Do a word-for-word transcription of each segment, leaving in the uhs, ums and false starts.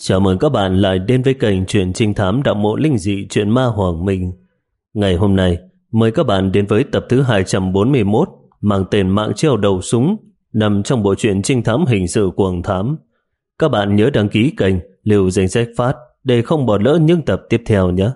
Chào mừng các bạn lại đến với kênh truyện trinh thám đạo mộ linh dị truyện ma Hoàng Minh. Ngày hôm nay, mời các bạn đến với tập thứ hai trăm bốn mươi mốt mang tên Mạng treo đầu súng, nằm trong bộ truyện trinh thám hình sự Cuồng Thám. Các bạn nhớ đăng ký kênh, lưu danh sách phát để không bỏ lỡ những tập tiếp theo nhé.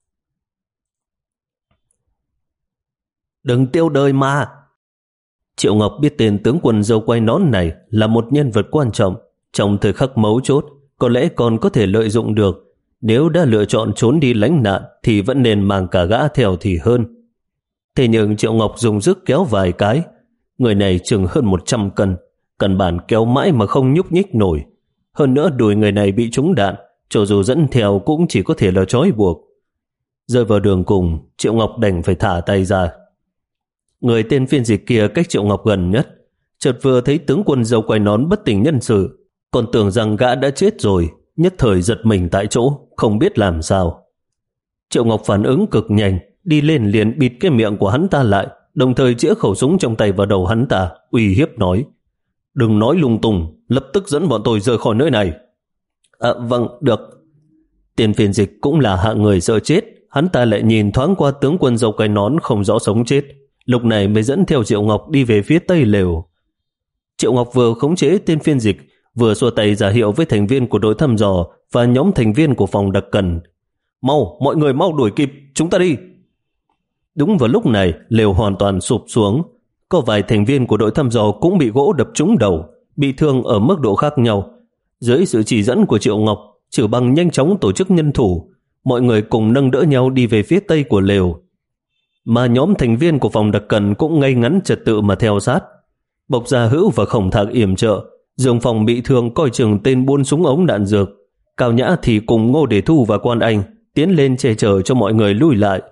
Đừng tiêu đời mà! Triệu Ngọc biết tên tướng quân dâu quay nón này là một nhân vật quan trọng. Trong thời khắc mấu chốt, có lẽ còn có thể lợi dụng được. Nếu đã lựa chọn trốn đi lánh nạn thì vẫn nên mang cả gã theo thì hơn. Thế nhưng Triệu Ngọc dùng sức kéo vài cái. Người này chừng hơn một trăm cân, căn bản kéo mãi mà không nhúc nhích nổi. Hơn nữa đùi người này bị trúng đạn, cho dù dẫn theo cũng chỉ có thể là trói buộc. Rơi vào đường cùng, Triệu Ngọc đành phải thả tay ra. Người tên phiên dịch kia cách Triệu Ngọc gần nhất, chợt vừa thấy tướng quân dâu quay nón bất tỉnh nhân sự, còn tưởng rằng gã đã chết rồi, nhất thời giật mình tại chỗ, không biết làm sao. Triệu Ngọc phản ứng cực nhanh, đi lên liền bịt cái miệng của hắn ta lại, đồng thời chĩa khẩu súng trong tay vào đầu hắn ta, uy hiếp nói: "Đừng nói lung tung, lập tức dẫn bọn tôi rời khỏi nơi này." "À vâng, được." Tiền phiên dịch cũng là hạng người sợ chết, hắn ta lại nhìn thoáng qua tướng quân dâu quay nón không rõ sống chết, lúc này mới dẫn theo Triệu Ngọc đi về phía tây lều. Triệu Ngọc vừa khống chế tên phiên dịch, vừa xua tay ra hiệu với thành viên của đội thăm dò và nhóm thành viên của phòng đặc cần. "Mau, mọi người mau đuổi kịp, chúng ta đi." Đúng vào lúc này, lều hoàn toàn sụp xuống. Có vài thành viên của đội thăm dò cũng bị gỗ đập trúng đầu, bị thương ở mức độ khác nhau. Dưới sự chỉ dẫn của Triệu Ngọc, Trử Băng nhanh chóng tổ chức nhân thủ, mọi người cùng nâng đỡ nhau đi về phía tây của lều. Mà nhóm thành viên của phòng đặc cần cũng ngay ngắn trật tự mà theo sát. Bộc Gia Hữu và Khổng Thạc yểm trợ, Dương Phong bị thương coi chừng tên buôn súng ống đạn dược, Cao Nhã thì cùng Ngô Đề Thu và Quan Anh tiến lên che chở cho mọi người lui lại.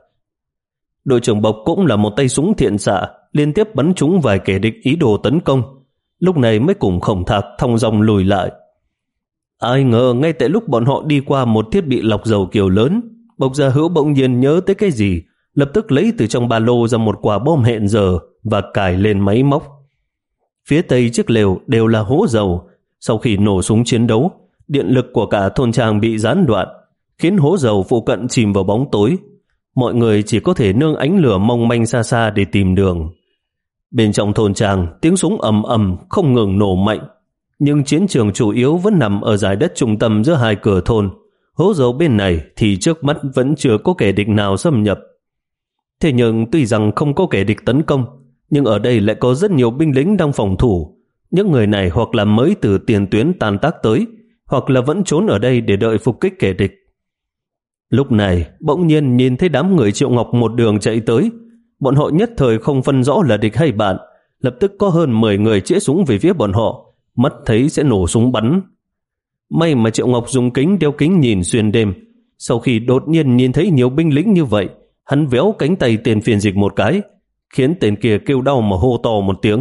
Đội trưởng Bộc cũng là một tay súng thiện xạ, liên tiếp bắn trúng vài kẻ địch ý đồ tấn công, lúc này mới cùng Khổng Thạc thong dong lùi lại. Ai ngờ ngay tại lúc bọn họ đi qua một thiết bị lọc dầu kiểu lớn, Bộc Gia Hữu bỗng nhiên nhớ tới cái gì, lập tức lấy từ trong ba lô ra một quả bom hẹn giờ và cài lên máy móc. Phía tây chiếc lều đều là hố dầu. Sau khi nổ súng chiến đấu, điện lực của cả thôn trang bị gián đoạn, khiến hố dầu phụ cận chìm vào bóng tối. Mọi người chỉ có thể nương ánh lửa mong manh xa xa để tìm đường. Bên trong thôn trang, tiếng súng ầm ầm không ngừng nổ mạnh, nhưng chiến trường chủ yếu vẫn nằm ở dải đất trung tâm giữa hai cửa thôn. Hố dầu bên này thì trước mắt vẫn chưa có kẻ địch nào xâm nhập. Thế nhưng tuy rằng không có kẻ địch tấn công, nhưng ở đây lại có rất nhiều binh lính đang phòng thủ. Những người này hoặc là mới từ tiền tuyến tan tác tới, hoặc là vẫn trốn ở đây để đợi phục kích kẻ địch. Lúc này bỗng nhiên nhìn thấy đám người Triệu Ngọc một đường chạy tới. Bọn họ nhất thời không phân rõ là địch hay bạn, lập tức có hơn mười người chĩa súng về phía bọn họ, mắt thấy sẽ nổ súng bắn. May mà Triệu Ngọc dùng kính đeo kính nhìn xuyên đêm. Sau khi đột nhiên nhìn thấy nhiều binh lính như vậy, hắn véo cánh tay tên phiên dịch một cái, khiến tên kia kêu đau mà hô to một tiếng.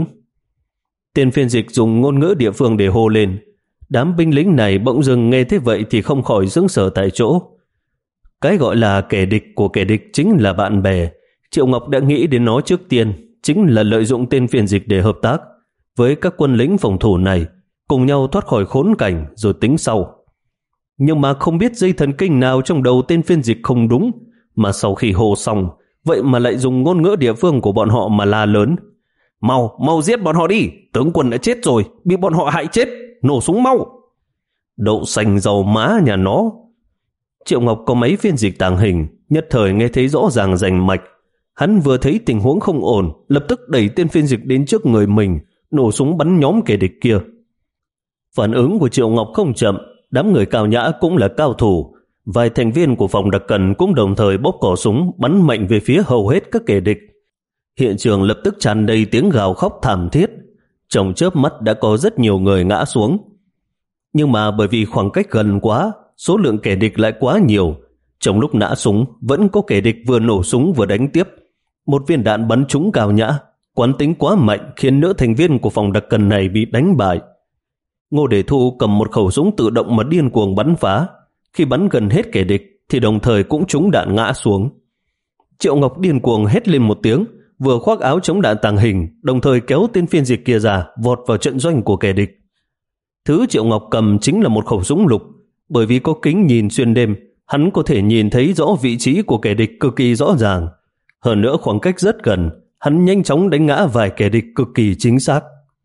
Tên phiên dịch dùng ngôn ngữ địa phương để hô lên. Đám binh lính này bỗng dưng nghe thế vậy thì không khỏi sững sờ tại chỗ. Cái gọi là kẻ địch của kẻ địch chính là bạn bè. Triệu Ngọc đã nghĩ đến nó trước tiên, chính là lợi dụng tên phiên dịch để hợp tác với các quân lính phòng thủ này, cùng nhau thoát khỏi khốn cảnh rồi tính sau. Nhưng mà không biết dây thần kinh nào trong đầu tên phiên dịch không đúng, mà sau khi hô xong, vậy mà lại dùng ngôn ngữ địa phương của bọn họ mà la lớn: "Mau, mau giết bọn họ đi, tướng quân đã chết rồi, bị bọn họ hại chết, nổ súng mau." Đậu xanh dầu má nhà nó. Triệu Ngọc có mấy phiên dịch tàng hình, nhất thời nghe thấy rõ ràng rành mạch. Hắn vừa thấy tình huống không ổn, lập tức đẩy tên phiên dịch đến trước người mình, nổ súng bắn nhóm kẻ địch kia. Phản ứng của Triệu Ngọc không chậm, đám người Cao Nhã cũng là cao thủ. Vài thành viên của phòng đặc cần cũng đồng thời bóp cò súng bắn mạnh về phía hầu hết các kẻ địch. Hiện trường lập tức tràn đầy tiếng gào khóc thảm thiết. Trong chớp mắt đã có rất nhiều người ngã xuống. Nhưng mà bởi vì khoảng cách gần quá, số lượng kẻ địch lại quá nhiều. Trong lúc nã súng, vẫn có kẻ địch vừa nổ súng vừa đánh tiếp. Một viên đạn bắn trúng Cao Nhã, quán tính quá mạnh khiến nữ thành viên của phòng đặc cần này bị đánh bại. Ngô Đề Thu cầm một khẩu súng tự động mà điên cuồng bắn phá. Khi bắn gần hết kẻ địch thì đồng thời cũng trúng đạn ngã xuống. Triệu Ngọc điên cuồng hét lên một tiếng, vừa khoác áo chống đạn tàng hình, đồng thời kéo tên phiên dịch kia ra, vọt vào trận doanh của kẻ địch. Thứ Triệu Ngọc cầm chính là một khẩu súng lục. Bởi vì có kính nhìn xuyên đêm, hắn có thể nhìn thấy rõ vị trí của kẻ địch cực kỳ rõ ràng. Hơn nữa khoảng cách rất gần, hắn nhanh chóng đánh ngã vài kẻ địch cực kỳ chính xác.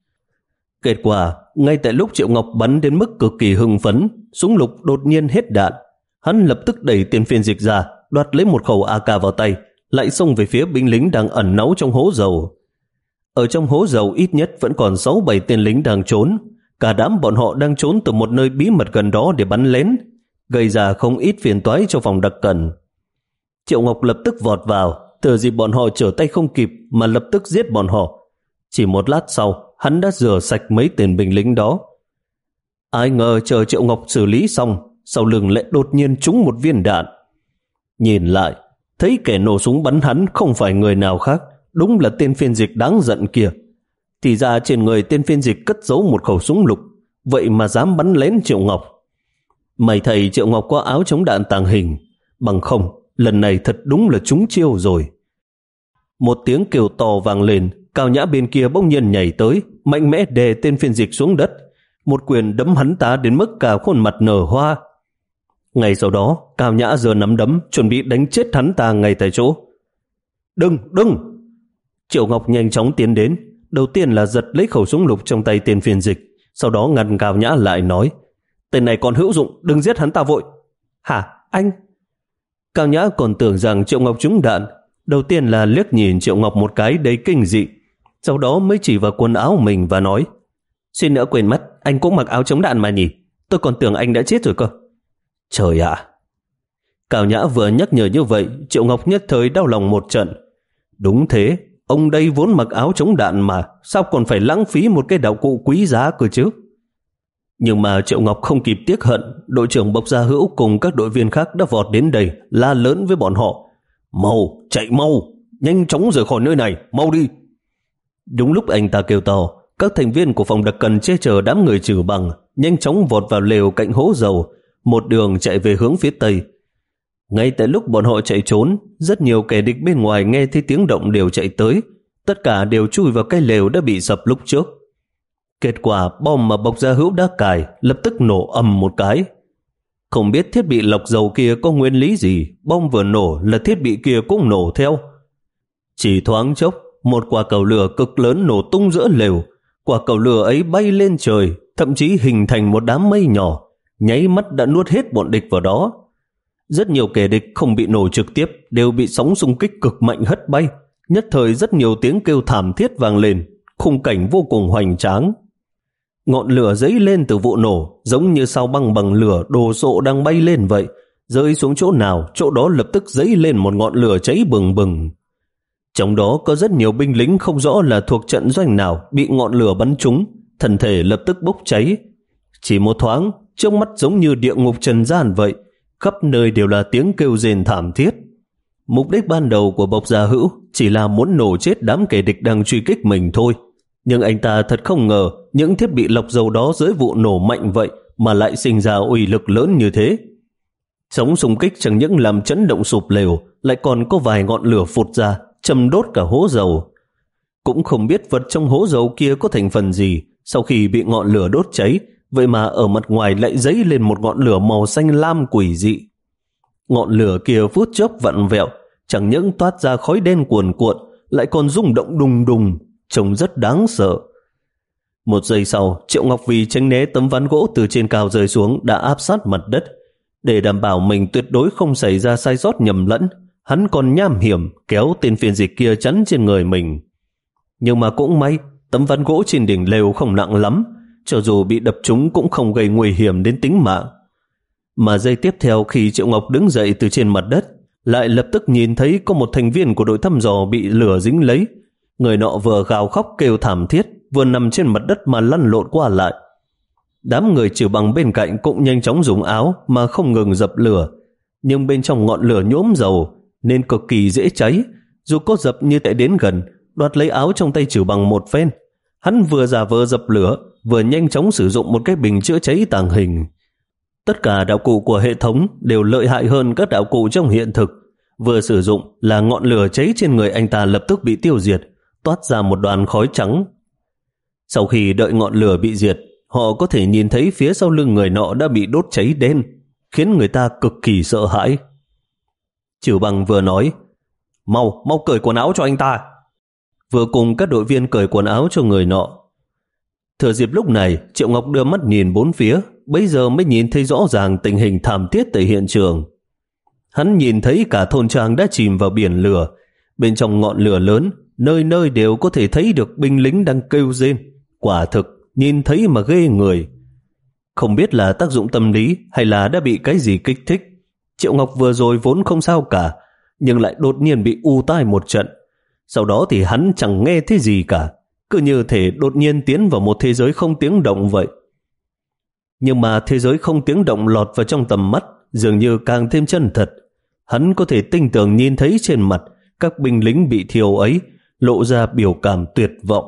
Kết quả, ngay tại lúc Triệu Ngọc bắn đến mức cực kỳ hưng phấn, súng lục đột nhiên hết đạn. Hắn lập tức đẩy tên phiên dịch ra, đoạt lấy một khẩu a ca vào tay, lại xông về phía binh lính đang ẩn náu trong hố dầu. Ở trong hố dầu ít nhất vẫn còn sáu bảy tên lính đang trốn. Cả đám bọn họ đang trốn từ một nơi bí mật gần đó để bắn lén, gây ra không ít phiền toái cho phòng đặc cần. Triệu Ngọc lập tức vọt vào, thừa dịp bọn họ trở tay không kịp mà lập tức giết bọn họ. Chỉ một lát sau, hắn đã rửa sạch mấy tên binh lính đó. Ai ngờ chờ Triệu Ngọc xử lý xong, sau lưng lại đột nhiên trúng một viên đạn. Nhìn lại, thấy kẻ nổ súng bắn hắn không phải người nào khác, đúng là tên phiên dịch đáng giận kia. Thì ra trên người tên phiên dịch cất giấu một khẩu súng lục, vậy mà dám bắn lén Triệu Ngọc. May thầy Triệu Ngọc có áo chống đạn tàng hình, bằng không, lần này thật đúng là trúng chiêu rồi. Một tiếng kêu to vang lên, Cao Nhã bên kia bỗng nhiên nhảy tới, mạnh mẽ đè tên phiên dịch xuống đất, một quyền đấm hắn ta đến mức cả khuôn mặt nở hoa. Ngay sau đó, Cao Nhã giơ nắm đấm, chuẩn bị đánh chết hắn ta ngay tại chỗ. Đừng, đừng! Triệu Ngọc nhanh chóng tiến đến, đầu tiên là giật lấy khẩu súng lục trong tay tên phiên dịch, sau đó ngăn Cao Nhã lại nói, tên này còn hữu dụng, đừng giết hắn ta vội. Hả, anh? Cao Nhã còn tưởng rằng Triệu Ngọc trúng đạn, đầu tiên là liếc nhìn Triệu Ngọc một cái đầy kinh dị, sau đó mới chỉ vào quần áo mình và nói, xin nữa quên mất, anh cũng mặc áo chống đạn mà nhỉ, tôi còn tưởng anh đã chết rồi cơ. Trời ạ! Cao Nhã vừa nhắc nhở như vậy, Triệu Ngọc nhất thời đau lòng một trận. Đúng thế, ông đây vốn mặc áo chống đạn mà, sao còn phải lãng phí một cái đạo cụ quý giá cơ chứ? Nhưng mà Triệu Ngọc không kịp tiếc hận, đội trưởng Bộc Gia Hữu cùng các đội viên khác đã vọt đến đây, la lớn với bọn họ. Mau, chạy mau, nhanh chóng rời khỏi nơi này, mau đi. Đúng lúc anh ta kêu to, các thành viên của phòng đặc cần che chở đám người trừ bằng, nhanh chóng vọt vào lều cạnh hố dầu, một đường chạy về hướng phía tây. Ngay tại lúc bọn họ chạy trốn, rất nhiều kẻ địch bên ngoài nghe thấy tiếng động đều chạy tới, tất cả đều chui vào cái lều đã bị sập lúc trước. Kết quả bom mà Bộc Gia Hữu đã cài lập tức nổ ầm một cái. Không biết thiết bị lọc dầu kia có nguyên lý gì, bom vừa nổ là thiết bị kia cũng nổ theo. Chỉ thoáng chốc, một quả cầu lửa cực lớn nổ tung giữa lều. Quả cầu lửa ấy bay lên trời, thậm chí hình thành một đám mây nhỏ, nháy mắt đã nuốt hết bọn địch vào đó. Rất nhiều kẻ địch không bị nổ trực tiếp đều bị sóng xung kích cực mạnh hất bay. Nhất thời rất nhiều tiếng kêu thảm thiết vang lên, khung cảnh vô cùng hoành tráng. Ngọn lửa dấy lên từ vụ nổ, giống như sao băng bằng lửa đồ sộ đang bay lên vậy. Rơi xuống chỗ nào, chỗ đó lập tức dấy lên một ngọn lửa cháy bừng bừng. Trong đó có rất nhiều binh lính không rõ là thuộc trận doanh nào bị ngọn lửa bắn trúng, thân thể lập tức bốc cháy. Chỉ một thoáng, trước mắt giống như địa ngục trần gian vậy, khắp nơi đều là tiếng kêu rền thảm thiết. Mục đích ban đầu của Bộc Gia Hữu chỉ là muốn nổ chết đám kẻ địch đang truy kích mình thôi. Nhưng anh ta thật không ngờ những thiết bị lọc dầu đó dưới vụ nổ mạnh vậy mà lại sinh ra uy lực lớn như thế. Sóng xung kích chẳng những làm chấn động sụp lều, lại còn có vài ngọn lửa phụt ra, châm đốt cả hố dầu. Cũng không biết vật trong hố dầu kia có thành phần gì, sau khi bị ngọn lửa đốt cháy, vậy mà ở mặt ngoài lại dấy lên một ngọn lửa màu xanh lam quỷ dị. Ngọn lửa kia phút chốc vặn vẹo, chẳng những toát ra khói đen cuồn cuộn, lại còn rung động đùng đùng, trông rất đáng sợ. Một giây sau, Triệu Ngọc vì tránh né tấm ván gỗ từ trên cao rơi xuống đã áp sát mặt đất. Để đảm bảo mình tuyệt đối không xảy ra sai sót nhầm lẫn, hắn còn nham hiểm kéo tên phiên dịch kia chắn trên người mình. Nhưng mà cũng may, tấm ván gỗ trên đỉnh lều không nặng lắm, cho dù bị đập trúng cũng không gây nguy hiểm đến tính mạng. Mà giây tiếp theo khi Triệu Ngọc đứng dậy từ trên mặt đất, lại lập tức nhìn thấy có một thành viên của đội thăm dò bị lửa dính lấy. Người nọ vừa gào khóc kêu thảm thiết, vừa nằm trên mặt đất mà lăn lộn qua lại. Đám người trừ bằng bên cạnh cũng nhanh chóng dùng áo mà không ngừng dập lửa, nhưng bên trong ngọn lửa nhuốm dầu nên cực kỳ dễ cháy. Dù có dập như tại đến gần, đoạt lấy áo trong tay trừ bằng một phen, hắn vừa giả vờ dập lửa, vừa nhanh chóng sử dụng một cái bình chữa cháy tàng hình. Tất cả đạo cụ của hệ thống đều lợi hại hơn các đạo cụ trong hiện thực. Vừa sử dụng là ngọn lửa cháy trên người anh ta lập tức bị tiêu diệt, toát ra một đoàn khói trắng. Sau khi đợi ngọn lửa bị diệt, họ có thể nhìn thấy phía sau lưng người nọ đã bị đốt cháy đen, khiến người ta cực kỳ sợ hãi. Trừ Bằng vừa nói, mau, mau cởi quần áo cho anh ta. Vừa cùng các đội viên cởi quần áo cho người nọ. Thừa dịp lúc này, Triệu Ngọc đưa mắt nhìn bốn phía, bây giờ mới nhìn thấy rõ ràng tình hình thảm thiết tại hiện trường. Hắn nhìn thấy cả thôn trang đã chìm vào biển lửa, bên trong ngọn lửa lớn, nơi nơi đều có thể thấy được binh lính đang kêu rên. Quả thực, nhìn thấy mà ghê người. Không biết là tác dụng tâm lý hay là đã bị cái gì kích thích. Triệu Ngọc vừa rồi vốn không sao cả, nhưng lại đột nhiên bị u tai một trận. Sau đó thì hắn chẳng nghe thấy gì cả, cứ như thể đột nhiên tiến vào một thế giới không tiếng động vậy. Nhưng mà thế giới không tiếng động lọt vào trong tầm mắt, dường như càng thêm chân thật. Hắn có thể tinh tường nhìn thấy trên mặt các binh lính bị thiêu ấy lộ ra biểu cảm tuyệt vọng.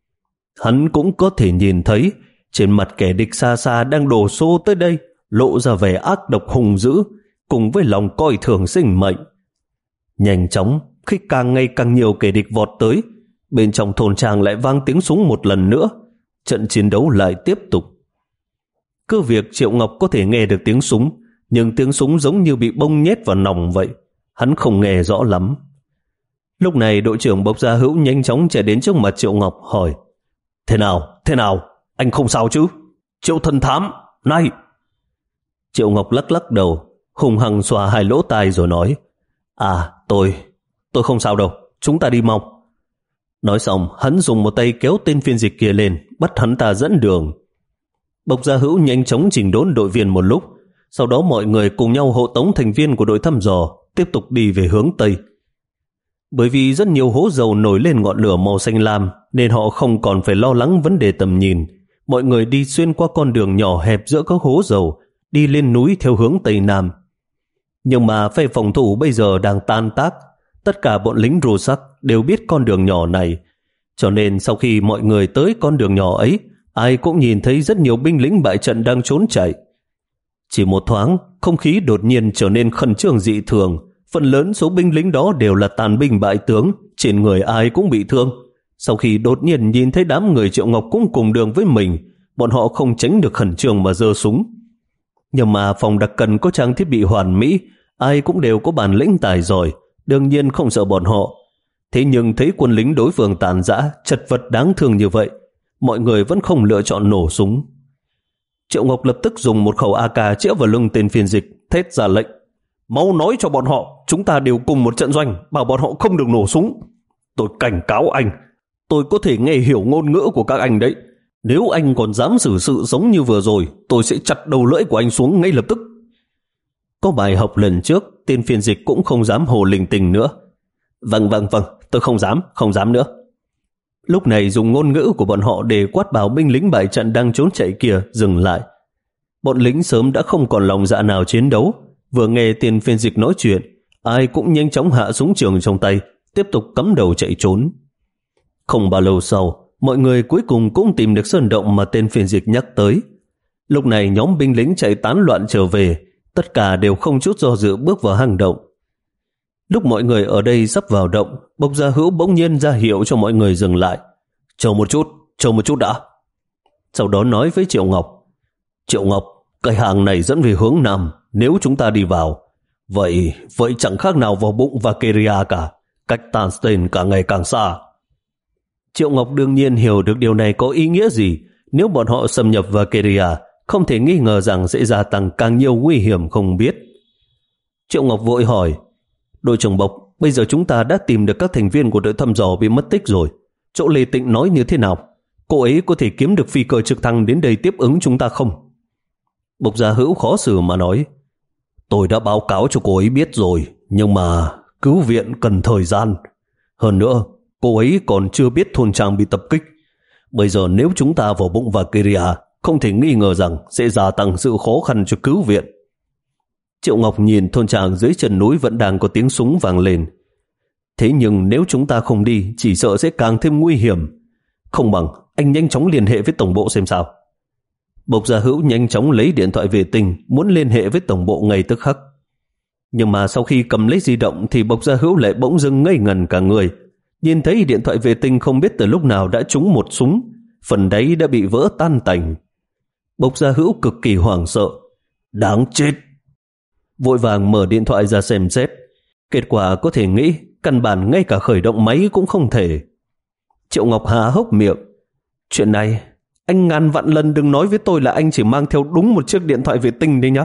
Hắn cũng có thể nhìn thấy trên mặt kẻ địch xa xa đang đổ xô tới đây lộ ra vẻ ác độc hung dữ cùng với lòng coi thường sinh mệnh. Nhanh chóng, khi càng ngày càng nhiều kẻ địch vọt tới, bên trong thôn trang lại vang tiếng súng một lần nữa. Trận chiến đấu lại tiếp tục. Cứ việc Triệu Ngọc có thể nghe được tiếng súng, nhưng tiếng súng giống như bị bông nhét vào nòng vậy, hắn không nghe rõ lắm. Lúc này đội trưởng Bộc Gia Hữu nhanh chóng chạy đến trước mặt Triệu Ngọc hỏi, Thế nào, thế nào, anh không sao chứ? Triệu thần thám, này! Triệu Ngọc lắc lắc đầu, hùng hăng xòa hai lỗ tai rồi nói, À, tôi, tôi không sao đâu, chúng ta đi mau. Nói xong, hắn dùng một tay kéo tên phiên dịch kia lên, bắt hắn ta dẫn đường. Bộc Gia Hữu nhanh chóng chỉnh đốn đội viên một lúc, sau đó mọi người cùng nhau hộ tống thành viên của đội thăm dò, tiếp tục đi về hướng Tây. Bởi vì rất nhiều hố dầu nổi lên ngọn lửa màu xanh lam, nên họ không còn phải lo lắng vấn đề tầm nhìn. Mọi người đi xuyên qua con đường nhỏ hẹp giữa các hố dầu, đi lên núi theo hướng Tây Nam. Nhưng mà phe phòng thủ bây giờ đang tan tác. Tất cả bọn lính rô sắc đều biết con đường nhỏ này, cho nên sau khi mọi người tới con đường nhỏ ấy, ai cũng nhìn thấy rất nhiều binh lính bại trận đang trốn chạy. Chỉ một thoáng, không khí đột nhiên trở nên khẩn trương dị thường. Phần lớn số binh lính đó đều là tàn binh bại tướng, trên người ai cũng bị thương. Sau khi đột nhiên nhìn thấy đám người Triệu Ngọc cũng cùng đường với mình, bọn họ không tránh được khẩn trương mà giơ súng. Nhưng mà phòng đặc cần có trang thiết bị hoàn mỹ, ai cũng đều có bản lĩnh tài giỏi, đương nhiên không sợ bọn họ. Thế nhưng thấy quân lính đối phương tàn rã, chật vật đáng thương như vậy, mọi người vẫn không lựa chọn nổ súng. Triệu Ngọc lập tức dùng một khẩu a ca chĩa vào lưng tên phiên dịch, thét ra lệnh, mau nói cho bọn họ, chúng ta đều cùng một trận doanh, bảo bọn họ không được nổ súng. Tôi cảnh cáo anh, tôi có thể nghe hiểu ngôn ngữ của các anh đấy. Nếu anh còn dám xử sự giống như vừa rồi, tôi sẽ chặt đầu lưỡi của anh xuống ngay lập tức. Có bài học lần trước, tên phiên dịch cũng không dám hồ linh tinh nữa. Vâng vâng vâng, tôi không dám, không dám nữa. Lúc này dùng ngôn ngữ của bọn họ để quát bảo binh lính bại trận đang trốn chạy kia dừng lại. Bọn lính sớm đã không còn lòng dạ nào chiến đấu, vừa nghe tên phiên dịch nói chuyện, ai cũng nhanh chóng hạ súng trường trong tay, tiếp tục cắm đầu chạy trốn. Không bao lâu sau, mọi người cuối cùng cũng tìm được sơn động mà tên phiên dịch nhắc tới. Lúc này nhóm binh lính chạy tán loạn trở về, tất cả đều không chút do dự bước vào hang động. Lúc mọi người ở đây sắp vào động, Bộc Gia Hữu bỗng nhiên ra hiệu cho mọi người dừng lại. Chờ một chút, chờ một chút đã. Sau đó nói với Triệu Ngọc, Triệu Ngọc, cái hàng này dẫn về hướng Nam, nếu chúng ta đi vào, vậy vậy chẳng khác nào vào bụng Valkyria cả, cách Tanstein càng ngày càng xa. Triệu Ngọc đương nhiên hiểu được điều này có ý nghĩa gì. Nếu bọn họ xâm nhập Valkyria, không thể nghi ngờ rằng sẽ gia tăng càng nhiều nguy hiểm không biết. Triệu Ngọc vội hỏi, đội trưởng Bộc, bây giờ chúng ta đã tìm được các thành viên của đội thăm dò bị mất tích rồi. Chỗ Lê Tịnh nói như thế nào? Cô ấy có thể kiếm được phi cơ trực thăng đến đây tiếp ứng chúng ta không? Bộc Gia Hữu khó xử mà nói, tôi đã báo cáo cho cô ấy biết rồi, nhưng mà cứu viện cần thời gian. Hơn nữa, cô ấy còn chưa biết thôn trang bị tập kích. Bây giờ nếu chúng ta vào bụng Valkyria, không thể nghi ngờ rằng sẽ gia tăng sự khó khăn cho cứu viện. Triệu Ngọc nhìn thôn trang dưới chân núi vẫn đang có tiếng súng vang lên. Thế nhưng nếu chúng ta không đi, chỉ sợ sẽ càng thêm nguy hiểm. Không bằng anh nhanh chóng liên hệ với tổng bộ xem sao. Bộc Gia Hữu nhanh chóng lấy điện thoại vệ tinh, muốn liên hệ với tổng bộ ngay tức khắc. Nhưng mà sau khi cầm lấy di động thì Bộc Gia Hữu lại bỗng dưng ngây ngần cả người. Nhìn thấy điện thoại vệ tinh không biết từ lúc nào đã trúng một súng, phần đáy đã bị vỡ tan tành. Bộc Gia Hữu cực kỳ hoảng sợ. Đáng chết! Vội vàng mở điện thoại ra xem xét. Kết quả có thể nghĩ căn bản ngay cả khởi động máy cũng không thể. Triệu Ngọc há hốc miệng. Chuyện này, anh ngàn vạn lần đừng nói với tôi là anh chỉ mang theo đúng một chiếc điện thoại vệ tinh đấy nhá.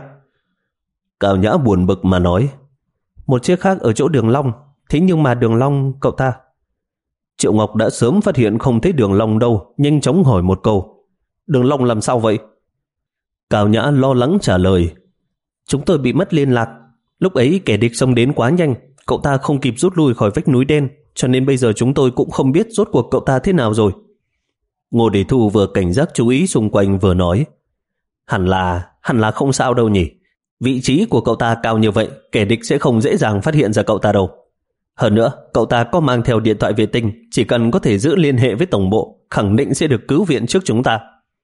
Cao Nhã buồn bực mà nói. Một chiếc khác ở chỗ Đường Long. Thế nhưng mà Đường Long cậu ta... Triệu Ngọc đã sớm phát hiện không thấy Đường Long đâu, nhanh chóng hỏi một câu. Đường Long làm sao vậy? Cao Nhã lo lắng trả lời. Chúng tôi bị mất liên lạc. Lúc ấy kẻ địch xông đến quá nhanh, cậu ta không kịp rút lui khỏi vách núi đen, cho nên bây giờ chúng tôi cũng không biết rốt cuộc cậu ta thế nào rồi. Ngô Đề Thu vừa cảnh giác chú ý xung quanh vừa nói. Hẳn là, hẳn là không sao đâu nhỉ. Vị trí của cậu ta cao như vậy, kẻ địch sẽ không dễ dàng phát hiện ra cậu ta đâu. Hơn nữa, cậu ta có mang theo điện thoại vệ tinh, chỉ cần có thể giữ liên hệ với tổng bộ, khẳng định sẽ được cứu viện trước chúng ta.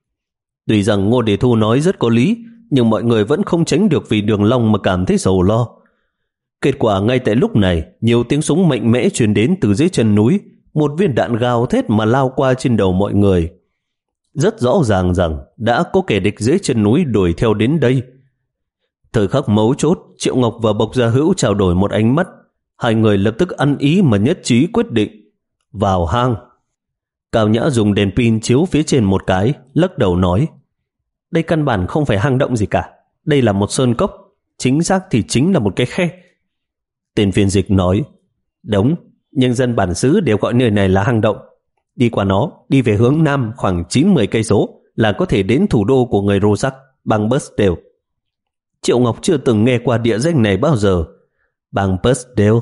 Tuy rằng Ngô Đề Thu nói rất có lý, nhưng mọi người vẫn không tránh được vì Đường Long mà cảm thấy sầu lo. Kết quả ngay tại lúc này, nhiều tiếng súng mạnh mẽ truyền đến từ dưới chân núi, một viên đạn gào thét mà lao qua trên đầu mọi người. Rất rõ ràng rằng đã có kẻ địch dưới chân núi đuổi theo đến đây. Thời khắc mấu chốt, Triệu Ngọc và Bộc Gia Hữu trao đổi một ánh mắt. Hai người lập tức ăn ý mà nhất trí quyết định. Vào hang. Cao Nhã dùng đèn pin chiếu phía trên một cái, lắc đầu nói. Đây căn bản không phải hang động gì cả. Đây là một sơn cốc. Chính xác thì chính là một cái khe. Tên phiên dịch nói. Đúng, nhưng dân bản xứ đều gọi nơi này là hang động. Đi qua nó, đi về hướng nam khoảng chín mươi cây số là có thể đến thủ đô của người Rosak, bang Burstdale. Triệu Ngọc chưa từng nghe qua địa danh này bao giờ. Bang Burstdale.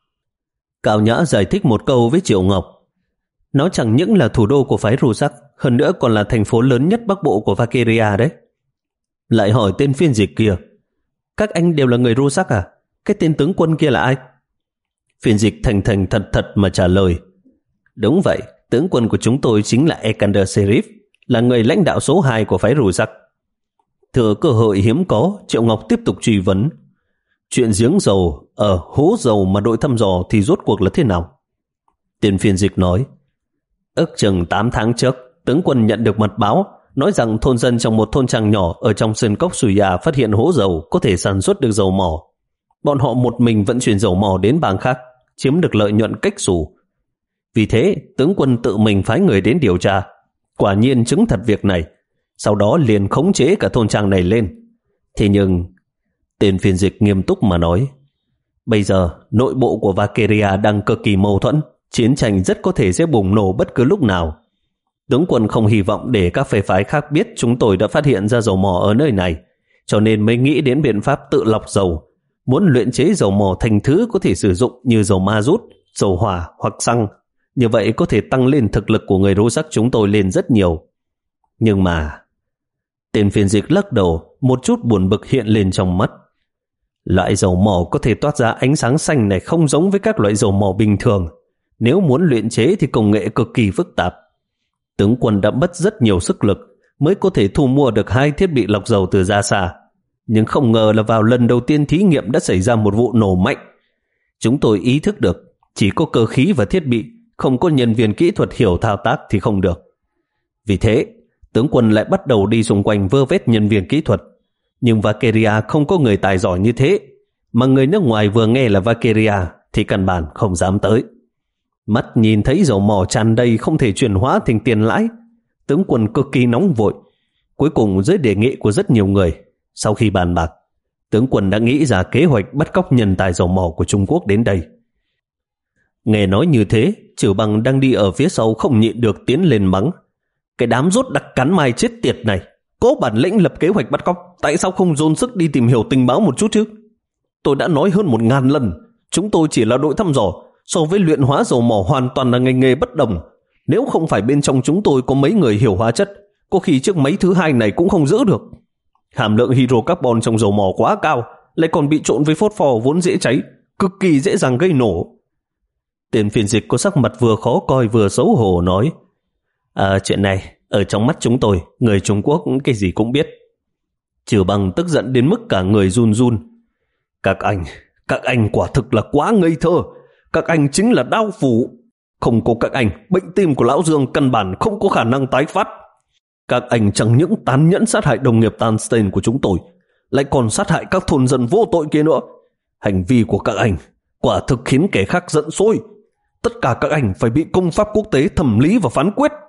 Cao Nhã giải thích một câu với Triệu Ngọc. Nó chẳng những là thủ đô của phái Rosak, hơn nữa còn là thành phố lớn nhất bắc bộ của Valkyria đấy. Lại hỏi tên phiên dịch kia. Các anh đều là người Rosak à? Cái tên tướng quân kia là ai? Phiên dịch thành thành thật thật mà trả lời. Đúng vậy, tướng quân của chúng tôi chính là Ekander Serif, là người lãnh đạo số hai của phái Rosak. Thừa cơ hội hiếm có, Triệu Ngọc tiếp tục truy vấn. Chuyện giếng dầu ở hố dầu mà đội thăm dò thì rốt cuộc là thế nào? Tên phiên dịch nói. Ước chừng tám tháng trước, tướng quân nhận được mật báo nói rằng thôn dân trong một thôn trang nhỏ ở trong sơn cốc Suya phát hiện hố dầu có thể sản xuất được dầu mỏ. Bọn họ một mình vận chuyển dầu mỏ đến bang khác, chiếm được lợi nhuận cách xù. Vì thế, tướng quân tự mình phái người đến điều tra. Quả nhiên chứng thật việc này. Sau đó liền khống chế cả thôn trang này lên. Thế nhưng, tên phiên dịch nghiêm túc mà nói, bây giờ nội bộ của Valkyria đang cực kỳ mâu thuẫn, chiến tranh rất có thể sẽ bùng nổ bất cứ lúc nào. Tướng quân không hy vọng để các phe phái khác biết chúng tôi đã phát hiện ra dầu mỏ ở nơi này, cho nên mới nghĩ đến biện pháp tự lọc dầu, muốn luyện chế dầu mỏ thành thứ có thể sử dụng như dầu ma rút, dầu hỏa hoặc xăng. Như vậy có thể tăng lên thực lực của người Rosak chúng tôi lên rất nhiều. Nhưng mà... Tên phiên dịch lắc đầu, một chút buồn bực hiện lên trong mắt. Loại dầu mỏ có thể toát ra ánh sáng xanh này không giống với các loại dầu mỏ bình thường. Nếu muốn luyện chế thì công nghệ cực kỳ phức tạp. Tướng quân đã mất rất nhiều sức lực mới có thể thu mua được hai thiết bị lọc dầu từ gia xa. Nhưng không ngờ là vào lần đầu tiên thí nghiệm đã xảy ra một vụ nổ mạnh. Chúng tôi ý thức được chỉ có cơ khí và thiết bị, không có nhân viên kỹ thuật hiểu thao tác thì không được. Vì thế, tướng quân lại bắt đầu đi xung quanh vơ vét nhân viên kỹ thuật. Nhưng Valkyria không có người tài giỏi như thế, mà người nước ngoài vừa nghe là Valkyria thì căn bản không dám tới. Mắt nhìn thấy dầu mỏ tràn đầy không thể chuyển hóa thành tiền lãi, tướng quân cực kỳ nóng vội. Cuối cùng dưới đề nghị của rất nhiều người, sau khi bàn bạc, tướng quân đã nghĩ ra kế hoạch bắt cóc nhân tài dầu mỏ của Trung Quốc đến đây. Nghe nói như thế, Trử Bằng đang đi ở phía sau không nhịn được tiến lên mắng. Cái đám rốt đặc cắn mai chết tiệt này, có bản lĩnh lập kế hoạch bắt cóc, tại sao không dồn sức đi tìm hiểu tình báo một chút chứ? Tôi đã nói hơn một ngàn lần, chúng tôi chỉ là đội thăm dò, so với luyện hóa dầu mỏ hoàn toàn là ngành nghề bất đồng. Nếu không phải bên trong chúng tôi có mấy người hiểu hóa chất, có khi chiếc máy thứ hai này cũng không giữ được. Hàm lượng hydrocarbon trong dầu mỏ quá cao, lại còn bị trộn với phốt pho vốn dễ cháy, cực kỳ dễ dàng gây nổ. Tên phiên dịch có sắc mặt vừa khó coi vừa xấu hổ nói, À chuyện này, ở trong mắt chúng tôi, người Trung Quốc cái gì cũng biết. Trử Bằng tức giận đến mức cả người run run. Các anh, các anh quả thực là quá ngây thơ. Các anh chính là đao phủ. Không có các anh, bệnh tim của Lão Dương căn bản không có khả năng tái phát. Các anh chẳng những tàn nhẫn sát hại đồng nghiệp Tanstein của chúng tôi, lại còn sát hại các thôn dân vô tội kia nữa. Hành vi của các anh quả thực khiến kẻ khác giận sôi. Tất cả các anh phải bị công pháp quốc tế thẩm lý và phán quyết.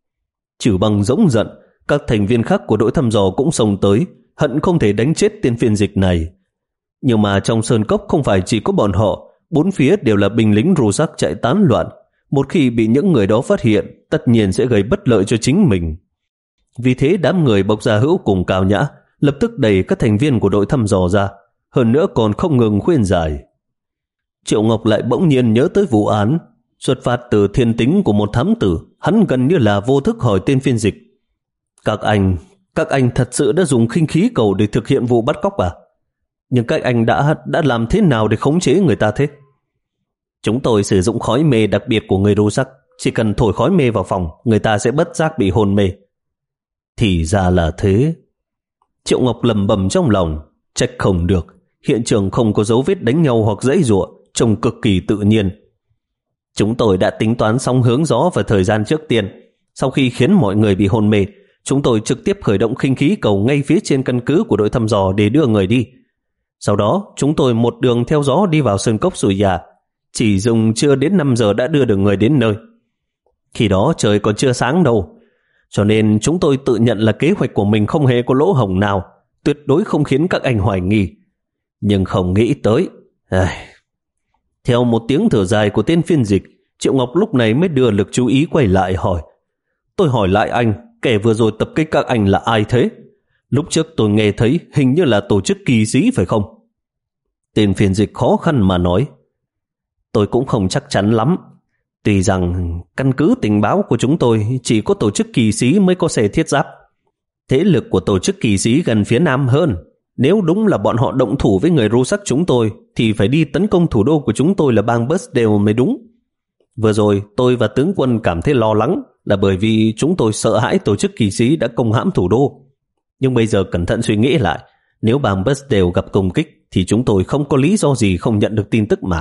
Chử Băng giống giận, các thành viên khác của đội thăm dò cũng xông tới, hận không thể đánh chết tên phiên dịch này. Nhưng mà trong sơn cốc không phải chỉ có bọn họ, bốn phía đều là binh lính Rusak chạy tán loạn. Một khi bị những người đó phát hiện, tất nhiên sẽ gây bất lợi cho chính mình. Vì thế đám người Bộc Gia Hữu cùng Cao Nhã lập tức đẩy các thành viên của đội thăm dò ra, hơn nữa còn không ngừng khuyên giải. Triệu Ngọc lại bỗng nhiên nhớ tới vụ án. Xuất phát từ thiên tính của một thám tử, hắn gần như là vô thức hỏi tên phiên dịch: Các anh, các anh thật sự đã dùng khinh khí cầu để thực hiện vụ bắt cóc à? Nhưng các anh đã đã làm thế nào để khống chế người ta thế? Chúng tôi sử dụng khói mê đặc biệt của người Rusak, chỉ cần thổi khói mê vào phòng, người ta sẽ bất giác bị hôn mê. Thì ra là thế. Triệu Ngọc lầm bầm trong lòng, trách không được, hiện trường không có dấu vết đánh nhau hoặc giãy giụa, trông cực kỳ tự nhiên. Chúng tôi đã tính toán xong hướng gió và thời gian trước tiên. Sau khi khiến mọi người bị hôn mê, chúng tôi trực tiếp khởi động khinh khí cầu ngay phía trên căn cứ của đội thăm dò để đưa người đi. Sau đó, chúng tôi một đường theo gió đi vào sơn cốc Sùi Già. Chỉ dùng chưa đến năm giờ đã đưa được người đến nơi. Khi đó trời còn chưa sáng đâu, cho nên chúng tôi tự nhận là kế hoạch của mình không hề có lỗ hổng nào, tuyệt đối không khiến các anh hoài nghi. Nhưng không nghĩ tới. Ai... Theo một tiếng thở dài của tên phiên dịch, Triệu Ngọc lúc này mới đưa lực chú ý quay lại hỏi: Tôi hỏi lại anh, kẻ vừa rồi tập kích các anh là ai thế? Lúc trước tôi nghe thấy hình như là tổ chức kỳ sĩ phải không? Tên phiên dịch khó khăn mà nói: Tôi cũng không chắc chắn lắm. Tuy rằng căn cứ tình báo của chúng tôi chỉ có tổ chức kỳ sĩ mới có xe thiết giáp. Thế lực của tổ chức kỳ sĩ gần phía nam hơn. Nếu đúng là bọn họ động thủ với người Rusak chúng tôi thì phải đi tấn công thủ đô của chúng tôi là bang Birchdale mới đúng. Vừa rồi tôi và tướng quân cảm thấy lo lắng là bởi vì chúng tôi sợ hãi tổ chức kỳ sĩ đã công hãm thủ đô. Nhưng bây giờ cẩn thận suy nghĩ lại, nếu bang Birchdale gặp công kích thì chúng tôi không có lý do gì không nhận được tin tức mà.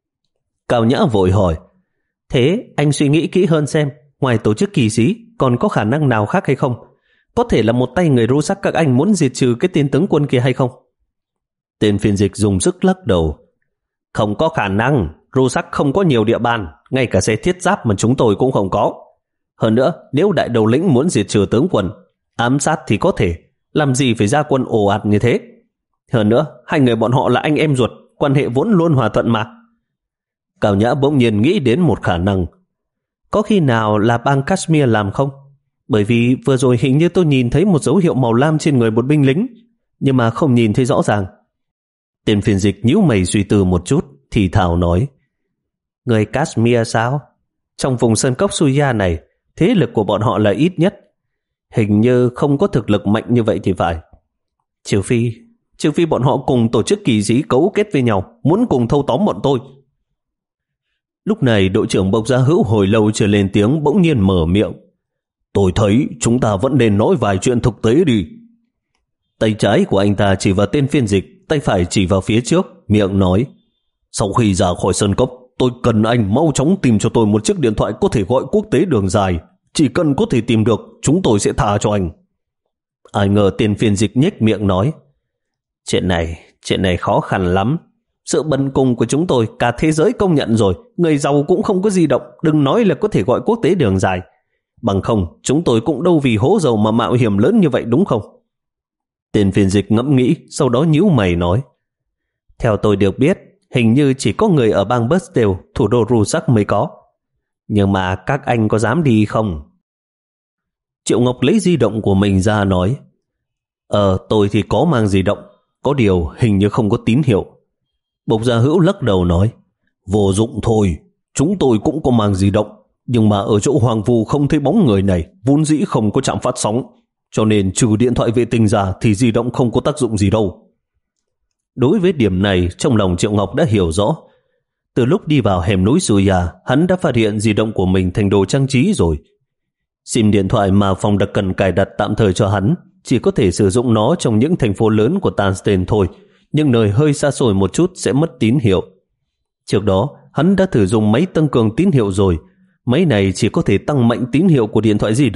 Cao Nhã vội hỏi: Thế anh suy nghĩ kỹ hơn xem, ngoài tổ chức kỳ sĩ còn có khả năng nào khác hay không? Có thể là một tay người Rusak các anh muốn diệt trừ cái tên tướng quân kia hay không? Tên phiên dịch dùng sức lắc đầu: Không có khả năng. Rusak không có nhiều địa bàn, ngay cả xe thiết giáp mà chúng tôi cũng không có. Hơn nữa, nếu đại đầu lĩnh muốn diệt trừ tướng quân, ám sát thì có thể, làm gì phải ra quân ồ ạt như thế? Hơn nữa, hai người bọn họ là anh em ruột, quan hệ vốn luôn hòa thuận mà. Cao Nhã bỗng nhiên nghĩ đến một khả năng. Có khi nào là bang Kashmir làm không? Bởi vì vừa rồi hình như tôi nhìn thấy một dấu hiệu màu lam trên người một binh lính, nhưng mà không nhìn thấy rõ ràng. Tên phiên dịch nhíu mày suy tư một chút, thì thào nói: Người Kashmir sao? Trong vùng sơn cốc Suya này, thế lực của bọn họ là ít nhất. Hình như không có thực lực mạnh như vậy thì phải. Trừ phi, trừ phi bọn họ cùng tổ chức kỳ sĩ cấu kết với nhau, muốn cùng thâu tóm bọn tôi. Lúc này đội trưởng Bộc Gia Hữu hồi lâu chưa lên tiếng bỗng nhiên mở miệng: Tôi thấy chúng ta vẫn nên nói vài chuyện thực tế đi. Tay trái của anh ta chỉ vào tên phiên dịch, tay phải chỉ vào phía trước, miệng nói: Sau khi ra khỏi sân cốc, tôi cần anh mau chóng tìm cho tôi một chiếc điện thoại có thể gọi quốc tế đường dài. Chỉ cần có thể tìm được, chúng tôi sẽ tha cho anh. Ai ngờ tên phiên dịch nhếch miệng nói: Chuyện này, chuyện này khó khăn lắm. Sự bần cùng của chúng tôi cả thế giới công nhận rồi, người giàu cũng không có di động, đừng nói là có thể gọi quốc tế đường dài. Bằng không, chúng tôi cũng đâu vì hố dầu mà mạo hiểm lớn như vậy đúng không? Tên phiên dịch ngẫm nghĩ, sau đó nhíu mày nói: Theo tôi được biết, hình như chỉ có người ở bang Birchdale, thủ đô Rusak mới có. Nhưng mà các anh có dám đi không? Triệu Ngọc lấy di động của mình ra nói: Ờ, tôi thì có mang di động, có điều hình như không có tín hiệu. Bộc Gia Hữu lắc đầu nói: Vô dụng thôi, chúng tôi cũng có mang di động, nhưng mà ở chỗ hoang vu không thấy bóng người này, vốn dĩ không có trạm phát sóng, cho nên trừ điện thoại vệ tinh ra thì di động không có tác dụng gì đâu. Đối với điểm này, trong lòng Triệu Ngọc đã hiểu rõ. Từ lúc đi vào hẻm núi Suya, hắn đã phát hiện di động của mình thành đồ trang trí rồi. SIM điện thoại mà phòng đặc cần cài đặt tạm thời cho hắn chỉ có thể sử dụng nó trong những thành phố lớn của Tanstein thôi, nhưng nơi hơi xa xôi một chút sẽ mất tín hiệu. Trước đó, hắn đã thử dùng máy tăng cường tín hiệu rồi. Máy này chỉ có thể tăng mạnh tín hiệu của điện thoại di động,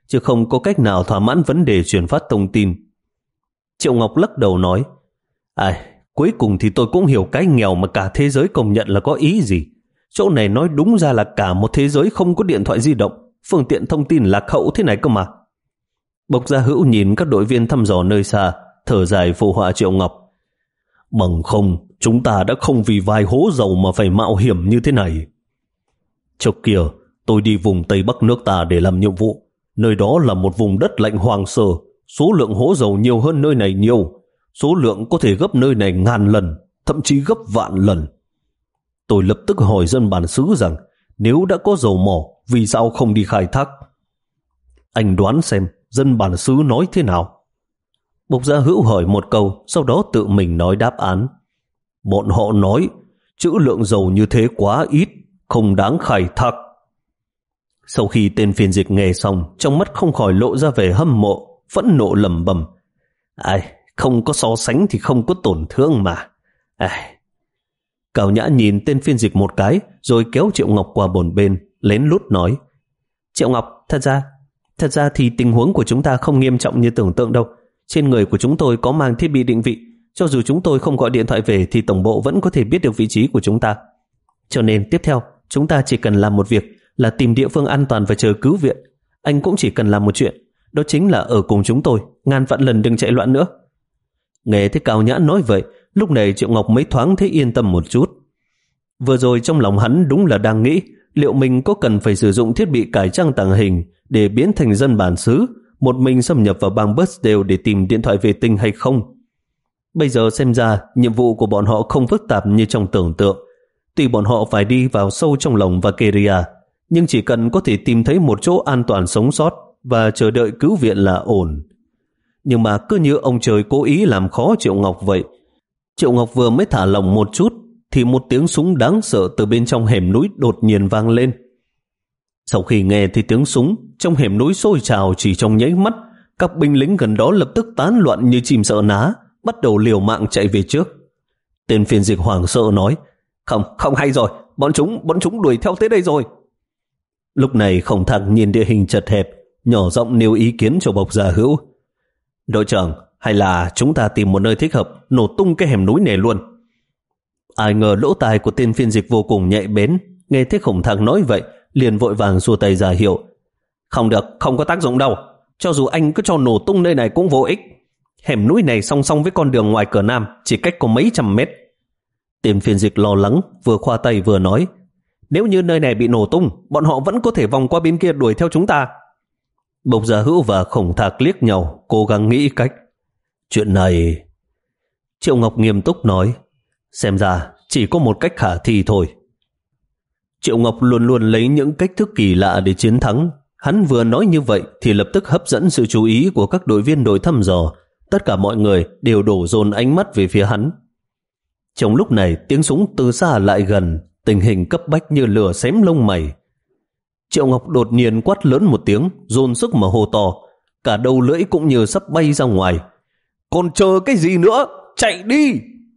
chứ không có cách nào thỏa mãn vấn đề truyền phát thông tin. Triệu Ngọc lắc đầu nói, ai, cuối cùng thì tôi cũng hiểu cái nghèo mà cả thế giới công nhận là có ý gì. Chỗ này nói đúng ra là cả một thế giới không có điện thoại di động, phương tiện thông tin lạc hậu thế này cơ mà. Bộc Gia Hữu nhìn các đội viên thăm dò nơi xa, thở dài phụ họa Triệu Ngọc. Bằng không, chúng ta đã không vì vài hố dầu mà phải mạo hiểm như thế này. Trước kia, tôi đi vùng Tây Bắc nước ta để làm nhiệm vụ. Nơi đó là một vùng đất lạnh hoang sơ, số lượng hố dầu nhiều hơn nơi này nhiều. Số lượng có thể gấp nơi này ngàn lần, thậm chí gấp vạn lần. Tôi lập tức hỏi dân bản xứ rằng, nếu đã có dầu mỏ, vì sao không đi khai thác? Anh đoán xem dân bản xứ nói thế nào? Bộc Gia Hữu hỏi một câu, sau đó tự mình nói đáp án. Bọn họ nói, trữ lượng dầu như thế quá ít, không đáng khai thác. Sau khi tên phiên dịch nghe xong, trong mắt không khỏi lộ ra vẻ hâm mộ, phẫn nộ lẩm bẩm. Ai, không có so sánh thì không có tổn thương mà. Ai. Cao Nhã nhìn tên phiên dịch một cái, rồi kéo Triệu Ngọc qua bồn bên, lén lút nói. Triệu Ngọc, thật ra, thật ra thì tình huống của chúng ta không nghiêm trọng như tưởng tượng đâu. Trên người của chúng tôi có mang thiết bị định vị, cho dù chúng tôi không gọi điện thoại về thì tổng bộ vẫn có thể biết được vị trí của chúng ta. Cho nên tiếp theo, chúng ta chỉ cần làm một việc là tìm địa phương an toàn và chờ cứu viện. Anh cũng chỉ cần làm một chuyện, đó chính là ở cùng chúng tôi, ngàn vạn lần đừng chạy loạn nữa. Nghe thấy Cao Nhã nói vậy, lúc này Triệu Ngọc mới thoáng thấy yên tâm một chút. Vừa rồi trong lòng hắn đúng là đang nghĩ liệu mình có cần phải sử dụng thiết bị cải trang tàng hình để biến thành dân bản xứ, một mình xâm nhập vào bang Birchdale để tìm điện thoại vệ tinh hay không. Bây giờ xem ra nhiệm vụ của bọn họ không phức tạp như trong tưởng tượng. Tuy bọn họ phải đi vào sâu trong lòng Valkyria, nhưng chỉ cần có thể tìm thấy một chỗ an toàn sống sót và chờ đợi cứu viện là ổn. Nhưng mà cứ như ông trời cố ý làm khó Triệu Ngọc vậy. Triệu Ngọc vừa mới thả lỏng một chút thì một tiếng súng đáng sợ từ bên trong hẻm núi đột nhiên vang lên. Sau khi nghe thì tiếng súng, trong hẻm núi sôi trào chỉ trong nháy mắt, các binh lính gần đó lập tức tán loạn như chim sợ ná, bắt đầu liều mạng chạy về trước. Tên phiên dịch hoảng sợ nói, không, không hay rồi, bọn chúng, bọn chúng đuổi theo tới đây rồi. Lúc này Khổng Thạc nhìn địa hình chật hẹp, nhỏ giọng nêu ý kiến cho Bộc Gia Hữu. Đội trưởng, hay là chúng ta tìm một nơi thích hợp, nổ tung cái hẻm núi này luôn. Ai ngờ lỗ tai của tên phiên dịch vô cùng nhạy bén, nghe thấy Khổng Thạc nói vậy, liền vội vàng xua tay ra hiệu. Không được, không có tác dụng đâu. Cho dù anh cứ cho nổ tung nơi này cũng vô ích. Hẻm núi này song song với con đường ngoài cửa Nam, chỉ cách có mấy trăm mét. Tên phiên dịch lo lắng, vừa khoa tay vừa nói, nếu như nơi này bị nổ tung, bọn họ vẫn có thể vòng qua bên kia đuổi theo chúng ta. Bộc Gia Hữu và Khổng Thạc liếc nhau, cố gắng nghĩ cách. Chuyện này... Triệu Ngọc nghiêm túc nói, xem ra chỉ có một cách khả thi thôi. Triệu Ngọc luôn luôn lấy những cách thức kỳ lạ để chiến thắng. Hắn vừa nói như vậy thì lập tức hấp dẫn sự chú ý của các đội viên đội thăm dò. Tất cả mọi người đều đổ dồn ánh mắt về phía hắn. Trong lúc này tiếng súng từ xa lại gần, tình hình cấp bách như lửa xém lông mày. Triệu Ngọc đột nhiên quát lớn một tiếng, dồn sức mà hô to, cả đầu lưỡi cũng như sắp bay ra ngoài. Còn chờ cái gì nữa? Chạy đi!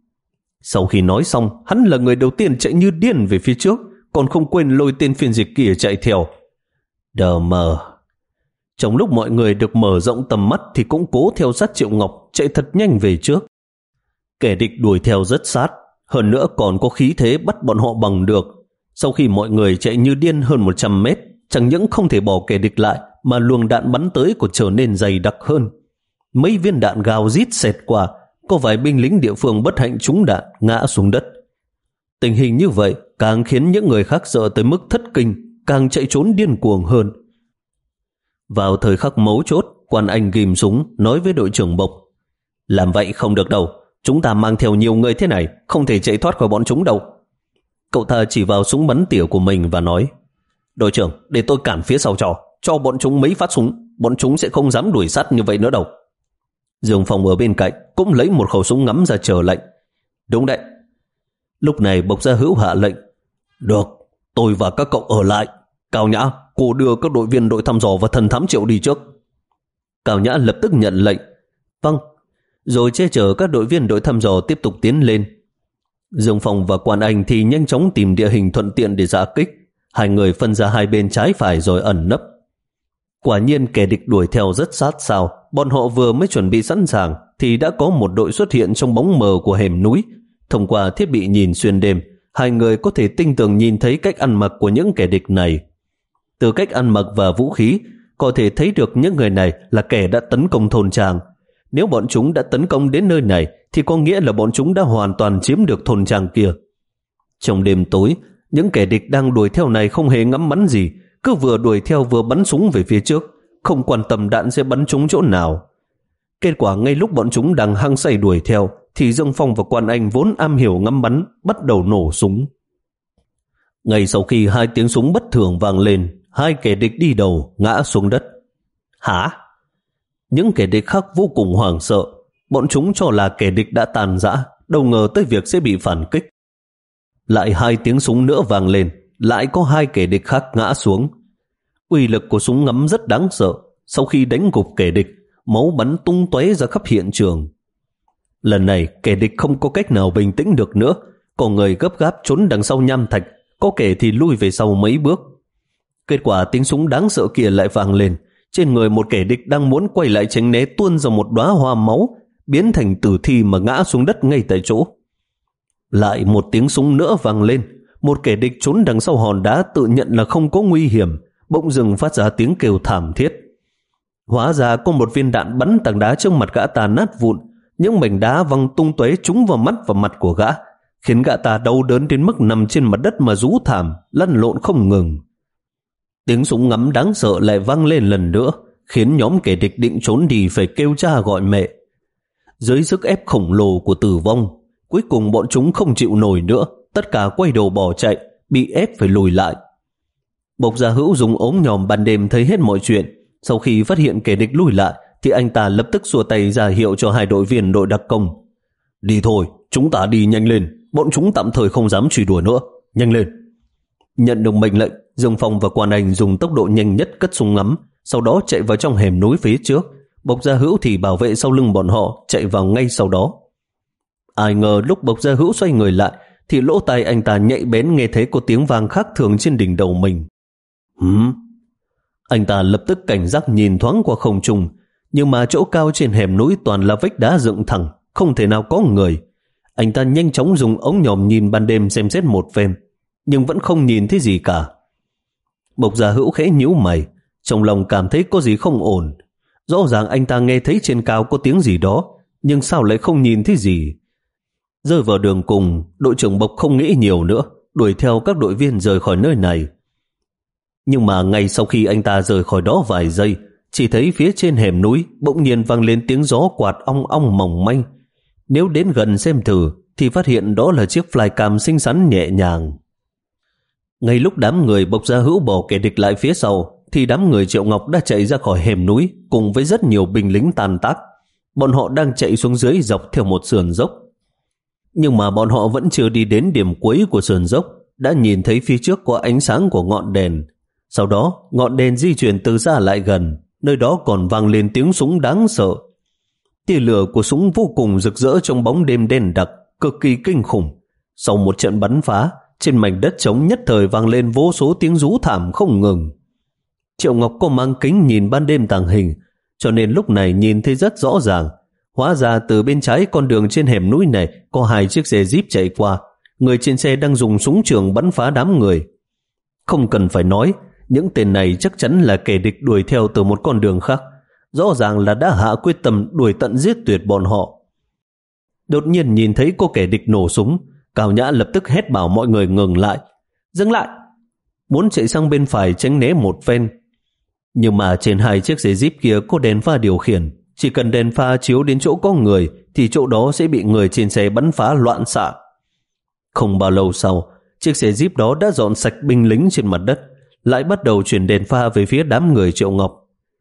Sau khi nói xong, hắn là người đầu tiên chạy như điên về phía trước, còn không quên lôi tên phiên dịch kia chạy theo. Đờ mờ. Trong lúc mọi người được mở rộng tầm mắt thì cũng cố theo sát Triệu Ngọc chạy thật nhanh về trước. Kẻ địch đuổi theo rất sát, hơn nữa còn có khí thế bắt bọn họ bằng được. Sau khi mọi người chạy như điên hơn một trăm mét, chẳng những không thể bỏ kẻ địch lại mà luồng đạn bắn tới còn trở nên dày đặc hơn. Mấy viên đạn gào rít xẹt qua, có vài binh lính địa phương bất hạnh trúng đạn ngã xuống đất. Tình hình như vậy càng khiến những người khác sợ tới mức thất kinh, càng chạy trốn điên cuồng hơn. Vào thời khắc mấu chốt, Quan Anh ghim súng nói với đội trưởng Bộc, làm vậy không được đâu, chúng ta mang theo nhiều người thế này, không thể chạy thoát khỏi bọn chúng đâu. Cậu ta chỉ vào súng bắn tỉa của mình và nói, đội trưởng, để tôi cản phía sau cho, cho bọn chúng mấy phát súng, bọn chúng sẽ không dám đuổi sát như vậy nữa đâu. Dương Phong ở bên cạnh cũng lấy một khẩu súng ngắm ra chờ lệnh. Đúng đấy. Lúc này Bộc Gia Hữu hạ lệnh, được, tôi và các cậu ở lại. Cao Nhã, cô đưa các đội viên đội thăm dò và thần thám Triệu đi trước. Cao Nhã lập tức nhận lệnh. Vâng. Rồi che chở các đội viên đội thăm dò tiếp tục tiến lên. Dương Phong và Quan Anh thì nhanh chóng tìm địa hình thuận tiện để giả kích. Hai người phân ra hai bên trái phải rồi ẩn nấp. Quả nhiên kẻ địch đuổi theo rất sát sao. Bọn họ vừa mới chuẩn bị sẵn sàng thì đã có một đội xuất hiện trong bóng mờ của hẻm núi. Thông qua thiết bị nhìn xuyên đêm, hai người có thể tinh tường nhìn thấy cách ăn mặc của những kẻ địch này. Từ cách ăn mặc và vũ khí, có thể thấy được những người này là kẻ đã tấn công thôn trang. Nếu bọn chúng đã tấn công đến nơi này thì có nghĩa là bọn chúng đã hoàn toàn chiếm được thôn trang kia. Trong đêm tối, những kẻ địch đang đuổi theo này không hề ngắm bắn gì, cứ vừa đuổi theo vừa bắn súng về phía trước, không quan tâm đạn sẽ bắn trúng chỗ nào. Kết quả ngay lúc bọn chúng đang hăng say đuổi theo thì Dương Phong và Quan Anh vốn am hiểu ngắm bắn bắt đầu nổ súng. Ngay sau khi hai tiếng súng bất thường vang lên, hai kẻ địch đi đầu ngã xuống đất. Hả? Những kẻ địch khác vô cùng hoảng sợ. Bọn chúng cho là kẻ địch đã tàn rã, đâu ngờ tới việc sẽ bị phản kích. Lại hai tiếng súng nữa vang lên, lại có hai kẻ địch khác ngã xuống. Uy lực của súng ngắm rất đáng sợ. Sau khi đánh gục kẻ địch, máu bắn tung tóe ra khắp hiện trường. Lần này kẻ địch không có cách nào bình tĩnh được nữa. Có người gấp gáp trốn đằng sau nham thạch, có kẻ thì lui về sau mấy bước. Kết quả tiếng súng đáng sợ kia lại vang lên. Trên người một kẻ địch đang muốn quay lại tránh né tuôn ra một đóa hoa máu, biến thành tử thi mà ngã xuống đất ngay tại chỗ. Lại một tiếng súng nữa vang lên. Một kẻ địch trốn đằng sau hòn đá tự nhận là không có nguy hiểm, bỗng dừng phát ra tiếng kêu thảm thiết. Hóa ra có một viên đạn bắn tảng đá trước mặt gã ta nát vụn. Những mảnh đá văng tung tóe trúng vào mắt và mặt của gã, khiến gã ta đau đớn đến mức nằm trên mặt đất mà rú thảm, lăn lộn không ngừng. Tiếng súng ngắm đáng sợ lại vang lên lần nữa, khiến nhóm kẻ địch định trốn đi phải kêu cha gọi mẹ. Dưới sức ép khổng lồ của tử vong, cuối cùng bọn chúng không chịu nổi nữa, tất cả quay đầu bỏ chạy, bị ép phải lùi lại. Bộc Gia Hữu dùng ống nhòm ban đêm thấy hết mọi chuyện. Sau khi phát hiện kẻ địch lùi lại thì anh ta lập tức xua tay ra hiệu cho hai đội viên đội đặc công. Đi thôi, chúng ta đi nhanh lên, bọn chúng tạm thời không dám truy đuổi nữa, nhanh lên. Nhận được mệnh lệnh, Dương Phong và Quan Anh dùng tốc độ nhanh nhất cất súng ngắm, sau đó chạy vào trong hẻm núi phía trước. Bộc Gia Hữu thì bảo vệ sau lưng bọn họ, chạy vào ngay sau đó. Ai ngờ lúc Bộc Gia Hữu xoay người lại thì lỗ tai anh ta nhạy bén nghe thấy có tiếng vang khác thường trên đỉnh đầu mình. Hừm? Anh ta lập tức cảnh giác nhìn thoáng qua không trung, nhưng mà chỗ cao trên hẻm núi toàn là vách đá dựng thẳng, không thể nào có người. Anh ta nhanh chóng dùng ống nhòm nhìn ban đêm xem xét một phen, nhưng vẫn không nhìn thấy gì cả. Bộc Gia Hữu khẽ nhíu mày, trong lòng cảm thấy có gì không ổn. Rõ ràng anh ta nghe thấy trên cao có tiếng gì đó, nhưng sao lại không nhìn thấy gì? Rơi vào đường cùng, đội trưởng Bộc không nghĩ nhiều nữa, đuổi theo các đội viên rời khỏi nơi này. Nhưng mà ngay sau khi anh ta rời khỏi đó vài giây, chỉ thấy phía trên hẻm núi bỗng nhiên vang lên tiếng gió quạt ong ong mỏng manh. Nếu đến gần xem thử thì phát hiện đó là chiếc flycam xinh xắn nhẹ nhàng. Ngay lúc đám người Bộc Gia Hữu bỏ kẻ địch lại phía sau thì đám người Triệu Ngọc đã chạy ra khỏi hẻm núi cùng với rất nhiều binh lính tàn tác. Bọn họ đang chạy xuống dưới dọc theo một sườn dốc. Nhưng mà bọn họ vẫn chưa đi đến điểm cuối của sườn dốc, đã nhìn thấy phía trước có ánh sáng của ngọn đèn. Sau đó, ngọn đèn di chuyển từ xa lại gần, nơi đó còn vang lên tiếng súng đáng sợ. Tia lửa của súng vô cùng rực rỡ trong bóng đêm đen đặc, cực kỳ kinh khủng. Sau một trận bắn phá, trên mảnh đất trống nhất thời vang lên vô số tiếng rú thảm không ngừng. Triệu Ngọc có mang kính nhìn ban đêm tàng hình, cho nên lúc này nhìn thấy rất rõ ràng. Hóa ra từ bên trái con đường trên hẻm núi này có hai chiếc xe Jeep chạy qua. Người trên xe đang dùng súng trường bắn phá đám người. Không cần phải nói, những tên này chắc chắn là kẻ địch đuổi theo từ một con đường khác. Rõ ràng là đã hạ quyết tâm đuổi tận giết tuyệt bọn họ. Đột nhiên nhìn thấy có kẻ địch nổ súng, Cao Nhã lập tức hét bảo mọi người ngừng lại. Dừng lại! Muốn chạy sang bên phải tránh né một phen. Nhưng mà trên hai chiếc xe Jeep kia có đèn pha điều khiển. Chỉ cần đèn pha chiếu đến chỗ có người thì chỗ đó sẽ bị người trên xe bắn phá loạn xạ. Không bao lâu sau, chiếc xe Jeep đó đã dọn sạch binh lính trên mặt đất, lại bắt đầu chuyển đèn pha về phía đám người Triệu Ngọc.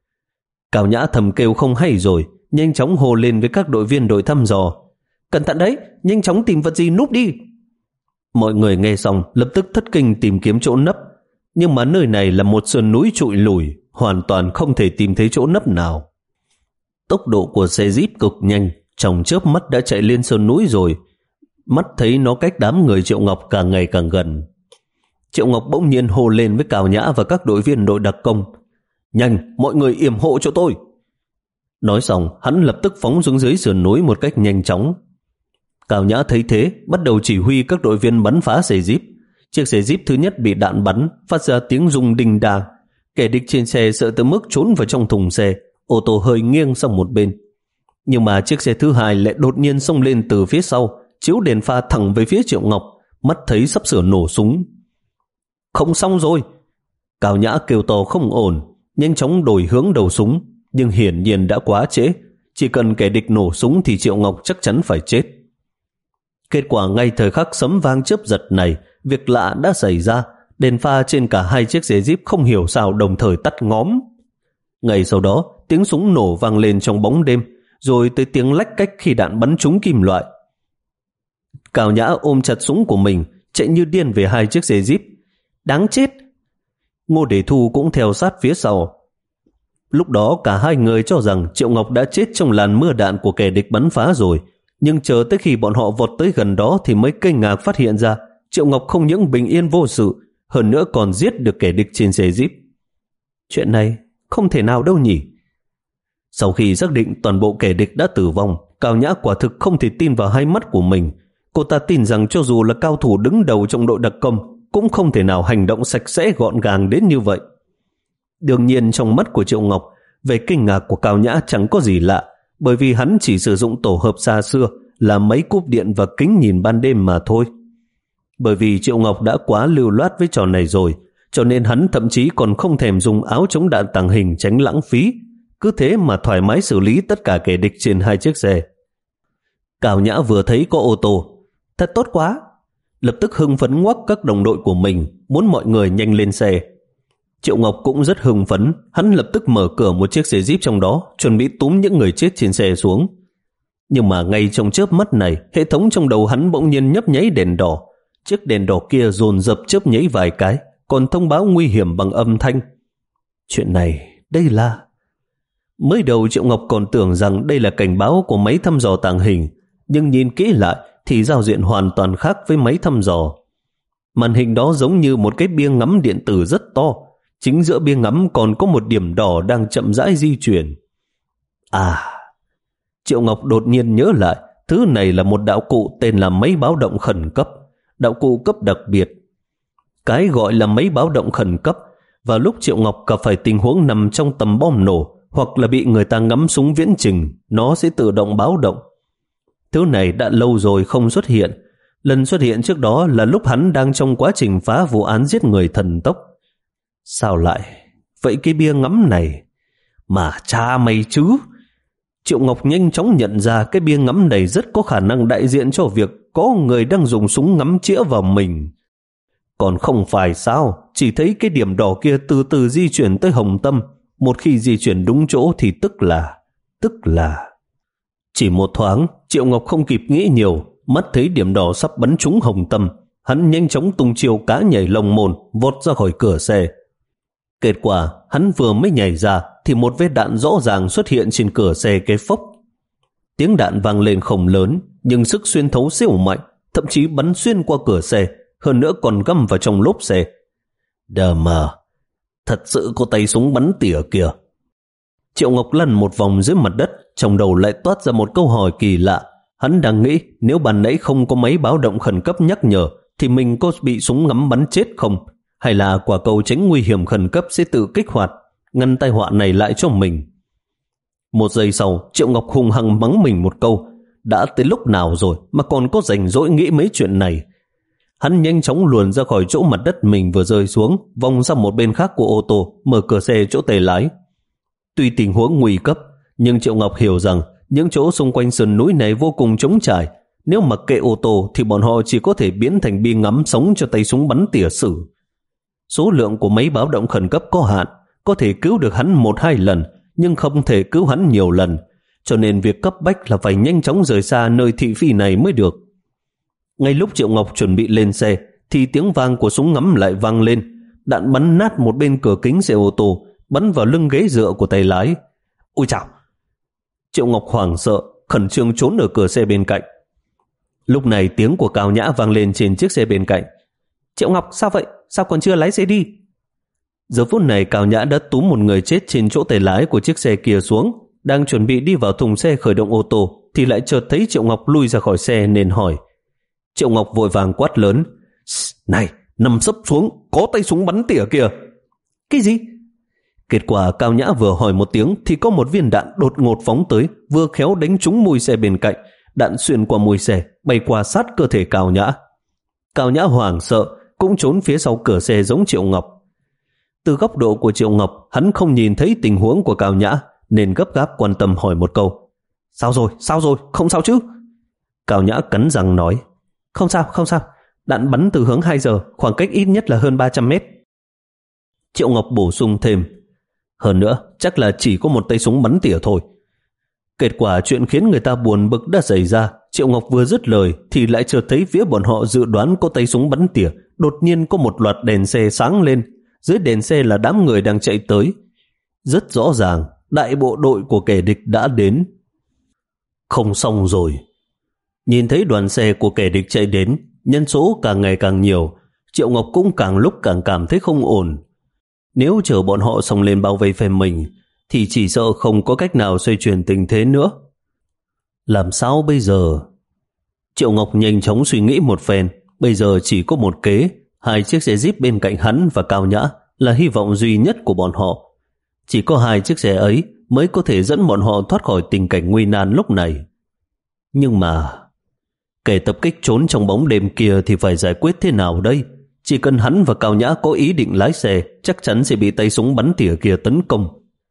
Cao Nhã thầm kêu không hay rồi, nhanh chóng hô lên với các đội viên đội thăm dò. Cẩn thận đấy, nhanh chóng tìm vật gì núp đi. Mọi người nghe xong lập tức thất kinh tìm kiếm chỗ nấp, nhưng mà nơi này là một sườn núi trụi lùi, hoàn toàn không thể tìm thấy chỗ nấp nào. Tốc độ của xe Jeep cực nhanh, trong chớp mắt đã chạy lên sườn núi rồi. Mắt thấy nó cách đám người Triệu Ngọc càng ngày càng gần. Triệu Ngọc bỗng nhiên hô lên với Cao Nhã và các đội viên đội đặc công. Nhanh, mọi người yểm hộ cho tôi. Nói xong, hắn lập tức phóng xuống dưới sườn núi một cách nhanh chóng. Cao Nhã thấy thế, bắt đầu chỉ huy các đội viên bắn phá xe jeep. Chiếc xe jeep thứ nhất bị đạn bắn, phát ra tiếng rung đinh đàng. Kẻ địch trên xe sợ tới mức trốn vào trong thùng xe, ô tô hơi nghiêng sang một bên. Nhưng mà chiếc xe thứ hai lại đột nhiên xông lên từ phía sau, chiếu đèn pha thẳng về phía Triệu Ngọc, mắt thấy sắp sửa nổ súng. Không xong rồi! Cao Nhã kêu to không ổn, nhanh chóng đổi hướng đầu súng, nhưng hiển nhiên đã quá trễ. Chỉ cần kẻ địch nổ súng thì Triệu Ngọc chắc chắn phải chết. Kết quả ngay thời khắc sấm vang chớp giật này, việc lạ đã xảy ra. Đèn pha trên cả hai chiếc xe jeep không hiểu sao đồng thời tắt ngóm. Ngay sau đó, tiếng súng nổ vang lên trong bóng đêm, rồi tới tiếng lách cách khi đạn bắn trúng kim loại. Cao Nhã ôm chặt súng của mình, chạy như điên về hai chiếc xe jeep. Đáng chết! Ngô Đề Thu cũng theo sát phía sau. Lúc đó cả hai người cho rằng Triệu Ngọc đã chết trong làn mưa đạn của kẻ địch bắn phá rồi, nhưng chờ tới khi bọn họ vọt tới gần đó thì mới kinh ngạc phát hiện ra Triệu Ngọc không những bình yên vô sự, hơn nữa còn giết được kẻ địch trên xe jeep. Chuyện này không thể nào đâu nhỉ? Sau khi xác định toàn bộ kẻ địch đã tử vong, Cao Nhã quả thực không thể tin vào hai mắt của mình. Cô ta tin rằng cho dù là cao thủ đứng đầu trong đội đặc công cũng không thể nào hành động sạch sẽ gọn gàng đến như vậy. Đương nhiên trong mắt của Triệu Ngọc, về kinh ngạc của Cao Nhã chẳng có gì lạ, bởi vì hắn chỉ sử dụng tổ hợp xa xưa là máy cúp điện và kính nhìn ban đêm mà thôi. Bởi vì Triệu Ngọc đã quá lưu loát với trò này rồi, cho nên hắn thậm chí còn không thèm dùng áo chống đạn tàng hình tránh lãng phí, cứ thế mà thoải mái xử lý tất cả kẻ địch trên hai chiếc xe. Cao Nhã vừa thấy có ô tô, thật tốt quá, lập tức hưng phấn ngoắc các đồng đội của mình, muốn mọi người nhanh lên xe. Triệu Ngọc cũng rất hưng phấn, hắn lập tức mở cửa một chiếc xe jeep trong đó, chuẩn bị túm những người chết trên xe xuống. Nhưng mà ngay trong chớp mắt này, hệ thống trong đầu hắn bỗng nhiên nhấp nháy đèn đỏ. Chiếc đèn đỏ kia dồn dập chớp nháy vài cái, còn thông báo nguy hiểm bằng âm thanh. Chuyện này, đây là... Mới đầu Triệu Ngọc còn tưởng rằng đây là cảnh báo của máy thăm dò tàng hình, nhưng nhìn kỹ lại thì giao diện hoàn toàn khác với máy thăm dò. Màn hình đó giống như một cái bia ngắm điện tử rất to, chính giữa bia ngắm còn có một điểm đỏ đang chậm rãi di chuyển. À, Triệu Ngọc đột nhiên nhớ lại, thứ này là một đạo cụ tên là máy báo động khẩn cấp, đạo cụ cấp đặc biệt. Cái gọi là máy báo động khẩn cấp, vào lúc Triệu Ngọc gặp phải tình huống nằm trong tầm bom nổ hoặc là bị người ta ngắm súng viễn trình, nó sẽ tự động báo động. Thứ này đã lâu rồi không xuất hiện, lần xuất hiện trước đó là lúc hắn đang trong quá trình phá vụ án giết người thần tốc. Sao lại? Vậy cái bia ngắm này... Mà cha mày chứ! Triệu Ngọc nhanh chóng nhận ra cái bia ngắm này rất có khả năng đại diện cho việc có người đang dùng súng ngắm chĩa vào mình. Còn không phải sao, chỉ thấy cái điểm đỏ kia từ từ di chuyển tới Hồng Tâm. Một khi di chuyển đúng chỗ thì tức là... Tức là... Chỉ một thoáng, Triệu Ngọc không kịp nghĩ nhiều, mắt thấy điểm đỏ sắp bắn trúng Hồng Tâm. Hắn nhanh chóng tung chiêu cá nhảy lồng mồn, vọt ra khỏi cửa xe. Kết quả, hắn vừa mới nhảy ra thì một vết đạn rõ ràng xuất hiện trên cửa xe cái phốc. Tiếng đạn vang lên không lớn, nhưng sức xuyên thấu siêu mạnh, thậm chí bắn xuyên qua cửa xe, hơn nữa còn găm vào trong lốp xe. Đờ mờ, thật sự có tay súng bắn tỉa kìa. Triệu Ngọc lăn một vòng dưới mặt đất, trong đầu lại toát ra một câu hỏi kỳ lạ. Hắn đang nghĩ nếu ban nãy không có máy báo động khẩn cấp nhắc nhở thì mình có bị súng ngắm bắn chết không? Hay là quả cầu tránh nguy hiểm khẩn cấp sẽ tự kích hoạt, ngăn tai họa này lại cho mình? Một giây sau, Triệu Ngọc hung hăng mắng mình một câu. Đã tới lúc nào rồi mà còn có rảnh rỗi nghĩ mấy chuyện này? Hắn nhanh chóng luồn ra khỏi chỗ mặt đất mình vừa rơi xuống, vòng sang một bên khác của ô tô, mở cửa xe chỗ tay lái. Tuy tình huống nguy cấp, nhưng Triệu Ngọc hiểu rằng những chỗ xung quanh sườn núi này vô cùng trống trải. Nếu mặc kệ ô tô thì bọn họ chỉ có thể biến thành bi ngắm sống cho tay súng bắn tỉa xử. Số lượng của máy báo động khẩn cấp có hạn, có thể cứu được hắn một hai lần, nhưng không thể cứu hắn nhiều lần, cho nên việc cấp bách là phải nhanh chóng rời xa nơi thị phi này mới được. Ngay lúc Triệu Ngọc chuẩn bị lên xe, thì tiếng vang của súng ngắm lại vang lên, đạn bắn nát một bên cửa kính xe ô tô, bắn vào lưng ghế dựa của tay lái. Ôi chào! Triệu Ngọc hoảng sợ, khẩn trương trốn ở cửa xe bên cạnh. Lúc này tiếng của Cao Nhã vang lên trên chiếc xe bên cạnh. Triệu Ngọc, sao vậy? Sao còn chưa lái xe đi? Giờ phút này Cao Nhã đã túm một người chết trên chỗ tay lái của chiếc xe kia xuống, đang chuẩn bị đi vào thùng xe khởi động ô tô thì lại chợt thấy Triệu Ngọc lui ra khỏi xe nên hỏi. Triệu Ngọc vội vàng quát lớn. Này, nằm sấp xuống, có tay súng bắn tỉa kìa. Cái gì? Kết quả Cao Nhã vừa hỏi một tiếng thì có một viên đạn đột ngột phóng tới, vừa khéo đánh trúng mui xe bên cạnh. Đạn xuyên qua mui xe, bay qua sát cơ thể Cao Nhã. Cao Nhã hoảng sợ, cũng trốn phía sau cửa xe giống Triệu Ngọc. Từ góc độ của Triệu Ngọc, hắn không nhìn thấy tình huống của Cao Nhã nên gấp gáp quan tâm hỏi một câu. Sao rồi, sao rồi, không sao chứ? Cao Nhã cắn răng nói. Không sao, không sao, đạn bắn từ hướng hai giờ, khoảng cách ít nhất là hơn ba trăm mét. Triệu Ngọc bổ sung thêm. Hơn nữa, chắc là chỉ có một tay súng bắn tỉa thôi. Kết quả chuyện khiến người ta buồn bực đã xảy ra. Triệu Ngọc vừa dứt lời thì lại chợt thấy phía bọn họ dự đoán có tay súng bắn tỉa. Đột nhiên có một loạt đèn xe sáng lên. Dưới đèn xe là đám người đang chạy tới. Rất rõ ràng, đại bộ đội của kẻ địch đã đến. Không xong rồi. Nhìn thấy đoàn xe của kẻ địch chạy đến, nhân số càng ngày càng nhiều, Triệu Ngọc cũng càng lúc càng cảm thấy không ổn. Nếu chờ bọn họ xông lên bao vây phe mình, thì chỉ sợ không có cách nào xoay chuyển tình thế nữa. Làm sao bây giờ? Triệu Ngọc nhanh chóng suy nghĩ một phen. Bây giờ chỉ có một kế. Hai chiếc xe Jeep bên cạnh hắn và Cao Nhã là hy vọng duy nhất của bọn họ. Chỉ có hai chiếc xe ấy mới có thể dẫn bọn họ thoát khỏi tình cảnh nguy nan lúc này. Nhưng mà kẻ tập kích trốn trong bóng đêm kia thì phải giải quyết thế nào đây? Chỉ cần hắn và Cao Nhã có ý định lái xe, chắc chắn sẽ bị tay súng bắn tỉa kia tấn công.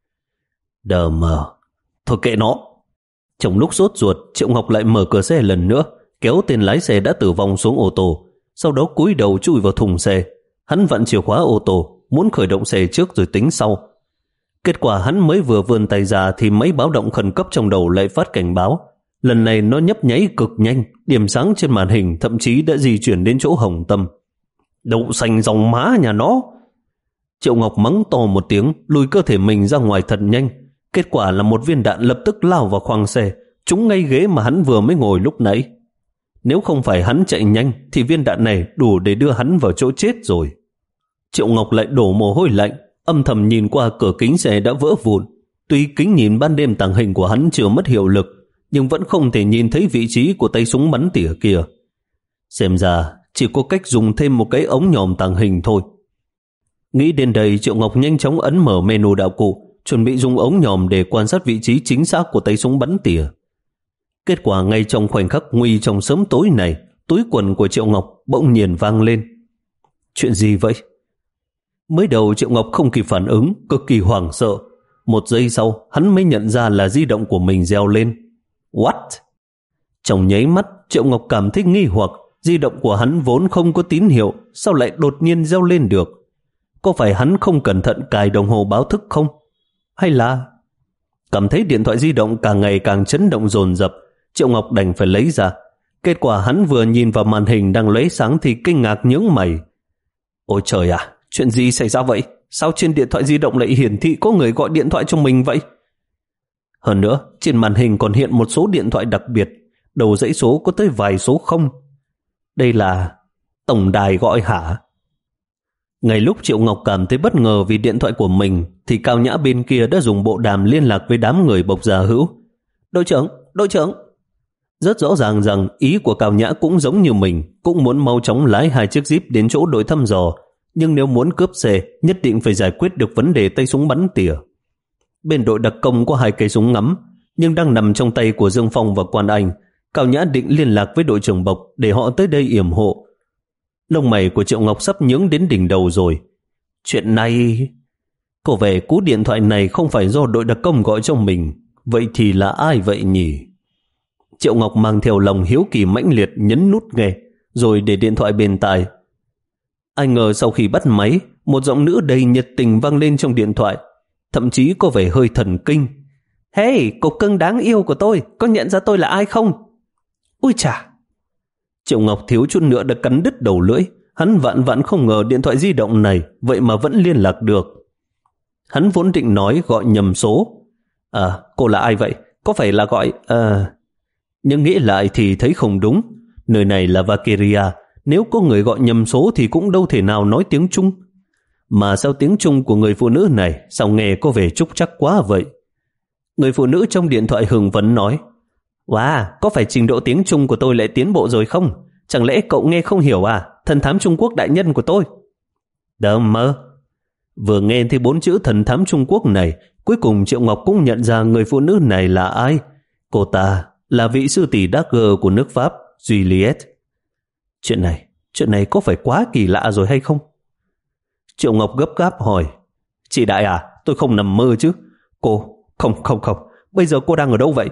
Đờ mờ. Thôi kệ nó. Trong lúc sốt ruột, Triệu Ngọc lại mở cửa xe lần nữa, kéo tên lái xe đã tử vong xuống ô tô, sau đó cúi đầu chui vào thùng xe. Hắn vặn chìa khóa ô tô, muốn khởi động xe trước rồi tính sau. Kết quả hắn mới vừa vươn tay ra thì máy báo động khẩn cấp trong đầu lại phát cảnh báo. Lần này nó nhấp nháy cực nhanh, điểm sáng trên màn hình thậm chí đã di chuyển đến chỗ Hồng Tâm. Đậu xanh dòng má nhà nó. Triệu Ngọc mắng to một tiếng, lùi cơ thể mình ra ngoài thật nhanh. Kết quả là một viên đạn lập tức lao vào khoang xe, trúng ngay ghế mà hắn vừa mới ngồi lúc nãy. Nếu không phải hắn chạy nhanh thì viên đạn này đủ để đưa hắn vào chỗ chết rồi. Triệu Ngọc lại đổ mồ hôi lạnh, âm thầm nhìn qua cửa kính xe đã vỡ vụn. Tuy kính nhìn ban đêm tàng hình của hắn chưa mất hiệu lực, nhưng vẫn không thể nhìn thấy vị trí của tay súng bắn tỉa kia. Xem ra chỉ có cách dùng thêm một cái ống nhòm tàng hình thôi. Nghĩ đến đây, Triệu Ngọc nhanh chóng ấn mở menu đạo cụ, chuẩn bị dùng ống nhòm để quan sát vị trí chính xác của tay súng bắn tỉa. Kết quả ngay trong khoảnh khắc nguy trong sớm tối này, túi quần của Triệu Ngọc bỗng nhiên vang lên. Chuyện gì vậy? Mới đầu Triệu Ngọc không kịp phản ứng, cực kỳ hoảng sợ. Một giây sau, hắn mới nhận ra là di động của mình reo lên. What? Trong nháy mắt, Triệu Ngọc cảm thấy nghi hoặc. Di động của hắn vốn không có tín hiệu, sao lại đột nhiên reo lên được? Có phải hắn không cẩn thận cài đồng hồ báo thức không? Hay là... Cảm thấy điện thoại di động càng ngày càng chấn động dồn dập, Triệu Ngọc đành phải lấy ra. Kết quả hắn vừa nhìn vào màn hình đang lóe sáng thì kinh ngạc nhướng mày. Ôi trời à, chuyện gì xảy ra vậy? Sao trên điện thoại di động lại hiển thị có người gọi điện thoại cho mình vậy? Hơn nữa, trên màn hình còn hiện một số điện thoại đặc biệt, đầu dãy số có tới vài số không. Đây là tổng đài gọi hả? Ngay lúc Triệu Ngọc cảm thấy bất ngờ vì điện thoại của mình thì Cao Nhã bên kia đã dùng bộ đàm liên lạc với đám người Bộc Gia Hữu. Đội trưởng, đội trưởng. Rất rõ ràng rằng ý của Cao Nhã cũng giống như mình, cũng muốn mau chóng lái hai chiếc Jeep đến chỗ đội thăm dò. Nhưng nếu muốn cướp xe, nhất định phải giải quyết được vấn đề tay súng bắn tỉa. Bên đội đặc công có hai cây súng ngắm, nhưng đang nằm trong tay của Dương Phong và Quan Anh. Cao Nhã định liên lạc với đội trưởng Bộc để họ tới đây yểm hộ. Lông mày của Triệu Ngọc sắp nhướng đến đỉnh đầu rồi. Chuyện này... Có vẻ cú điện thoại này không phải do đội đặc công gọi cho mình. Vậy thì là ai vậy nhỉ? Triệu Ngọc mang theo lòng hiếu kỳ mãnh liệt nhấn nút nghe, rồi để điện thoại bên tai. Ai ngờ sau khi bắt máy, một giọng nữ đầy nhiệt tình vang lên trong điện thoại, thậm chí có vẻ hơi thần kinh. Hey, cục cưng đáng yêu của tôi, có nhận ra tôi là ai không? Ui chà! Triệu Ngọc thiếu chút nữa đã cắn đứt đầu lưỡi. Hắn vạn vạn không ngờ điện thoại di động này vậy mà vẫn liên lạc được. Hắn vốn định nói gọi nhầm số. À, cô là ai vậy? Có phải là gọi... À... Nhưng nghĩ lại thì thấy không đúng. Nơi này là Valkyria, nếu có người gọi nhầm số thì cũng đâu thể nào nói tiếng Trung. Mà sao tiếng Trung của người phụ nữ này sao nghe có vẻ trúc trắc quá vậy? Người phụ nữ trong điện thoại hưng phấn nói, wow, có phải trình độ tiếng Trung của tôi lại tiến bộ rồi không? Chẳng lẽ cậu nghe không hiểu à? Thần thám Trung Quốc đại nhân của tôi. Đâm mơ. Vừa nghe thấy bốn chữ thần thám Trung Quốc này, cuối cùng Triệu Ngọc cũng nhận ra người phụ nữ này là ai. Cô ta là vị sư tỷ Dagger của nước Pháp, Juliet. Chuyện này, chuyện này có phải quá kỳ lạ rồi hay không? Triệu Ngọc gấp gáp hỏi, chị Đại à, tôi không nằm mơ chứ? Cô, không, không, không, bây giờ cô đang ở đâu vậy?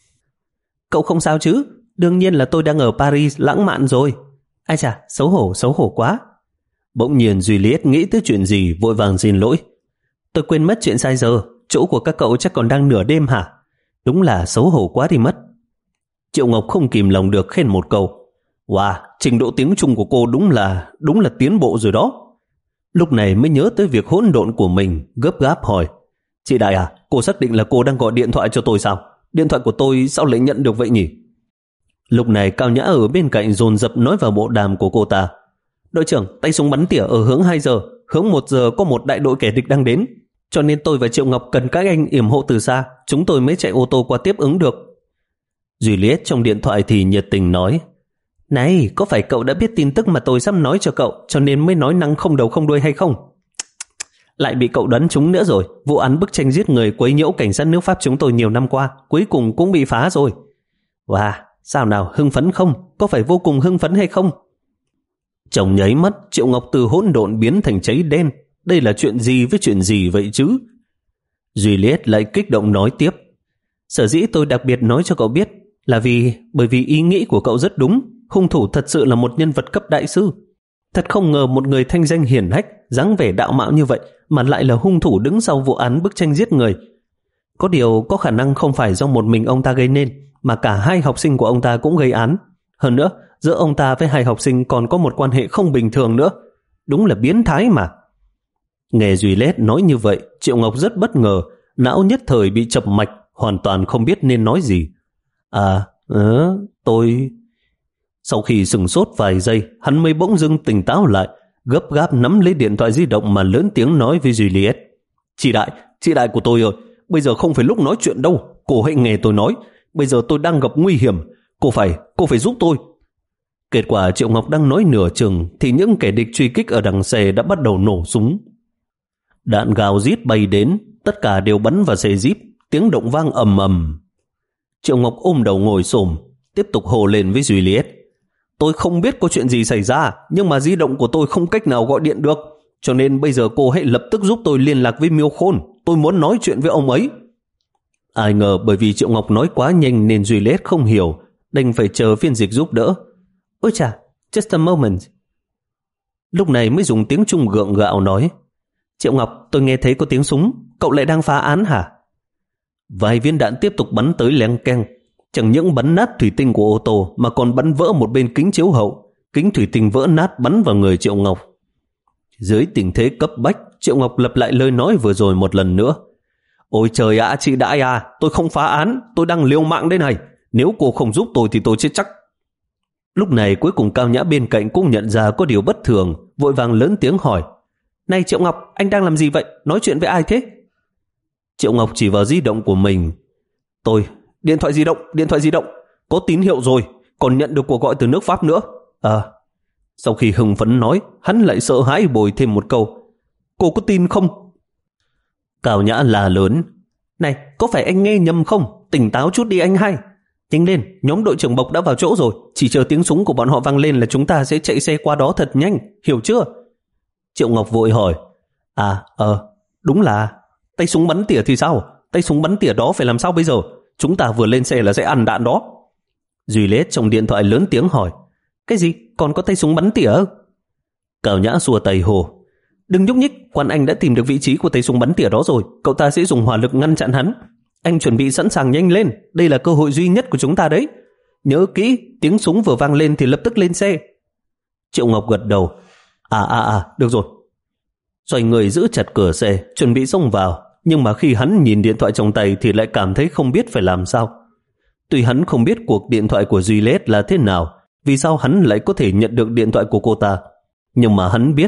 Cậu không sao chứ? Đương nhiên là tôi đang ở Paris lãng mạn rồi. Ai chà, xấu hổ, xấu hổ quá. Bỗng nhiên Juliet nghĩ tới chuyện gì, vội vàng xin lỗi. Tôi quên mất chuyện sai giờ, chỗ của các cậu chắc còn đang nửa đêm hả? Đúng là xấu hổ quá đi mất. Triệu Ngọc không kìm lòng được khen một câu. Wow, trình độ tiếng Trung của cô đúng là, đúng là tiến bộ rồi đó. Lúc này mới nhớ tới việc hỗn độn của mình, gấp gáp hỏi, chị Đại à, cô xác định là cô đang gọi điện thoại cho tôi sao? Điện thoại của tôi sao lại nhận được vậy nhỉ? Lúc này Cao Nhã ở bên cạnh dồn dập nói vào bộ đàm của cô ta. Đội trưởng, tay súng bắn tỉa ở hướng hai giờ, hướng một giờ có một đại đội kẻ địch đang đến. Cho nên tôi và Triệu Ngọc cần các anh yểm hộ từ xa, chúng tôi mới chạy ô tô qua tiếp ứng được. Juliet trong điện thoại thì nhiệt tình nói, này, có phải cậu đã biết tin tức mà tôi sắp nói cho cậu, cho nên mới nói năng không đầu không đuôi hay không? Lại bị cậu đoán trúng nữa rồi. Vụ án bức tranh giết người quấy nhiễu cảnh sát nước Pháp chúng tôi nhiều năm qua, cuối cùng cũng bị phá rồi. Wow, sao nào, hưng phấn không? Có phải vô cùng hưng phấn hay không? Trong nháy mắt, Triệu Ngọc từ hỗn độn biến thành cháy đen. Đây là chuyện gì với chuyện gì vậy chứ? Juliet lại kích động nói tiếp. Sở dĩ tôi đặc biệt nói cho cậu biết là vì bởi vì ý nghĩ của cậu rất đúng. Hung thủ thật sự là một nhân vật cấp đại sư. Thật không ngờ một người thanh danh hiển hách, dáng vẻ đạo mạo như vậy mà lại là hung thủ đứng sau vụ án bức tranh giết người. Có điều có khả năng không phải do một mình ông ta gây nên, mà cả hai học sinh của ông ta cũng gây án. Hơn nữa, giữa ông ta với hai học sinh còn có một quan hệ không bình thường nữa. Đúng là biến thái mà. Nghe Juliet nói như vậy, Triệu Ngọc rất bất ngờ, não nhất thời bị chập mạch, hoàn toàn không biết nên nói gì. À, ờ, tôi... Sau khi sừng sốt vài giây, hắn mới bỗng dưng tỉnh táo lại, gấp gáp nắm lấy điện thoại di động mà lớn tiếng nói với Juliet. Chị Đại, chị Đại của tôi ơi, bây giờ không phải lúc nói chuyện đâu, cô hãy nghe tôi nói, bây giờ tôi đang gặp nguy hiểm, cô phải, cô phải giúp tôi. Kết quả Triệu Ngọc đang nói nửa chừng thì những kẻ địch truy kích ở đằng xe đã bắt đầu nổ súng. Đạn gào rít bay đến, tất cả đều bắn vào xe Jeep, tiếng động vang ầm ầm. Triệu Ngọc ôm đầu ngồi xổm, tiếp tục hồ lên với Juliet. Tôi không biết có chuyện gì xảy ra, nhưng mà di động của tôi không cách nào gọi điện được, cho nên bây giờ cô hãy lập tức giúp tôi liên lạc với Miêu Khôn, tôi muốn nói chuyện với ông ấy. Ai ngờ bởi vì Triệu Ngọc nói quá nhanh nên Juliet không hiểu, đành phải chờ phiên dịch giúp đỡ. Ôi chà, just a moment. Lúc này mới dùng tiếng Trung gượng gạo nói, Triệu Ngọc, tôi nghe thấy có tiếng súng, cậu lại đang phá án hả? Vài viên đạn tiếp tục bắn tới leng keng, chẳng những bắn nát thủy tinh của ô tô mà còn bắn vỡ một bên kính chiếu hậu, kính thủy tinh vỡ nát bắn vào người Triệu Ngọc. Dưới tình thế cấp bách, Triệu Ngọc lặp lại lời nói vừa rồi một lần nữa. Ôi trời ạ, chị Đại à, tôi không phá án, tôi đang liều mạng đây này, nếu cô không giúp tôi thì tôi chết chắc. Lúc này cuối cùng Cao Nhã bên cạnh cũng nhận ra có điều bất thường, vội vàng lớn tiếng hỏi, này Triệu Ngọc, anh đang làm gì vậy, nói chuyện với ai thế? Triệu Ngọc chỉ vào di động của mình. Tôi, điện thoại di động, điện thoại di động, có tín hiệu rồi, còn nhận được cuộc gọi từ nước Pháp nữa. À, sau khi hưng phấn nói, hắn lại sợ hãi bồi thêm một câu, cô có tin không? Cao Nhã là lớn, này, có phải anh nghe nhầm không? Tỉnh táo chút đi anh hai. Nhanh lên, nhóm đội trưởng Bộc đã vào chỗ rồi, chỉ chờ tiếng súng của bọn họ vang lên là chúng ta sẽ chạy xe qua đó thật nhanh, hiểu chưa? Triệu Ngọc vội hỏi, à, ờ, đúng là, tay súng bắn tỉa thì sao? Tay súng bắn tỉa đó phải làm sao bây giờ? Chúng ta vừa lên xe là sẽ ăn đạn đó. Juliet trong điện thoại lớn tiếng hỏi, cái gì? Còn có tay súng bắn tỉa? Cao Nhã xua tay hồ, đừng nhúc nhích, quan anh đã tìm được vị trí của tay súng bắn tỉa đó rồi, cậu ta sẽ dùng hỏa lực ngăn chặn hắn. Anh chuẩn bị sẵn sàng nhanh lên, đây là cơ hội duy nhất của chúng ta đấy. Nhớ kỹ, tiếng súng vừa vang lên thì lập tức lên xe. Triệu Ngọc gật đầu, à à à, được rồi. Xoay người giữ chặt cửa xe, chuẩn bị xông vào, nhưng mà khi hắn nhìn điện thoại trong tay thì lại cảm thấy không biết phải làm sao. Tuy hắn không biết cuộc điện thoại của Juliet là thế nào, vì sao hắn lại có thể nhận được điện thoại của cô ta, nhưng mà hắn biết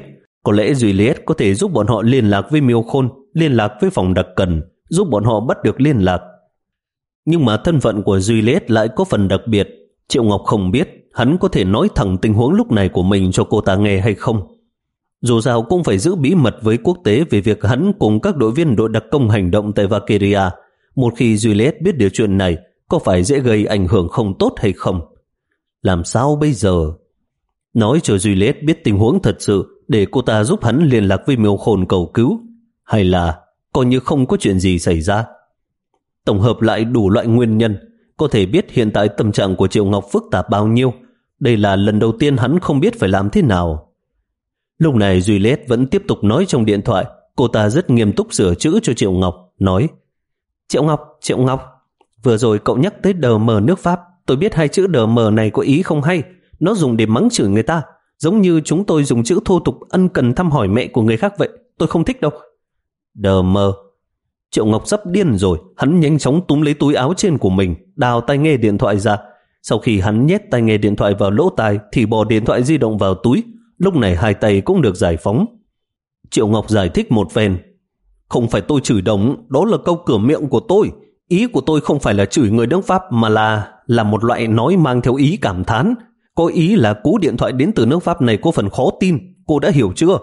Có lẽ Juliet có thể giúp bọn họ liên lạc với Miêu Khôn, liên lạc với phòng đặc cần, giúp bọn họ bắt được liên lạc. Nhưng mà thân phận của Juliet lại có phần đặc biệt. Triệu Ngọc không biết hắn có thể nói thẳng tình huống lúc này của mình cho cô ta nghe hay không. Dù sao cũng phải giữ bí mật với quốc tế về việc hắn cùng các đội viên đội đặc công hành động tại Valkyria. Một khi Juliet biết điều chuyện này, có phải dễ gây ảnh hưởng không tốt hay không? Làm sao bây giờ? Nói cho Juliet biết tình huống thật sự để cô ta giúp hắn liên lạc với Miêu Khôn cầu cứu, hay là coi như không có chuyện gì xảy ra? Tổng hợp lại đủ loại nguyên nhân, có thể biết hiện tại tâm trạng của Triệu Ngọc phức tạp bao nhiêu. Đây là lần đầu tiên hắn không biết phải làm thế nào. Lúc này Juliet vẫn tiếp tục nói trong điện thoại. Cô ta rất nghiêm túc sửa chữ cho Triệu Ngọc, nói: Triệu Ngọc, Triệu Ngọc, vừa rồi cậu nhắc tới đờ mờ nước Pháp. Tôi biết hai chữ đờ mờ này có ý không hay. Nó dùng để mắng chửi người ta, giống như chúng tôi dùng chữ thô tục ân cần thăm hỏi mẹ của người khác vậy. Tôi không thích đâu. Đờ mờ. Triệu Ngọc sắp điên rồi. Hắn nhanh chóng túm lấy túi áo trên của mình, đào tai nghe điện thoại ra. Sau khi hắn nhét tai nghe điện thoại vào lỗ tai thì bỏ điện thoại di động vào túi. Lúc này hai tay cũng được giải phóng. Triệu Ngọc giải thích một phen: Không phải tôi chửi đồng, đó là câu cửa miệng của tôi. Ý của tôi không phải là chửi người nước Pháp, mà là là một loại nói mang theo ý cảm thán. Có ý là cú điện thoại đến từ nước Pháp này có phần khó tin. Cô đã hiểu chưa?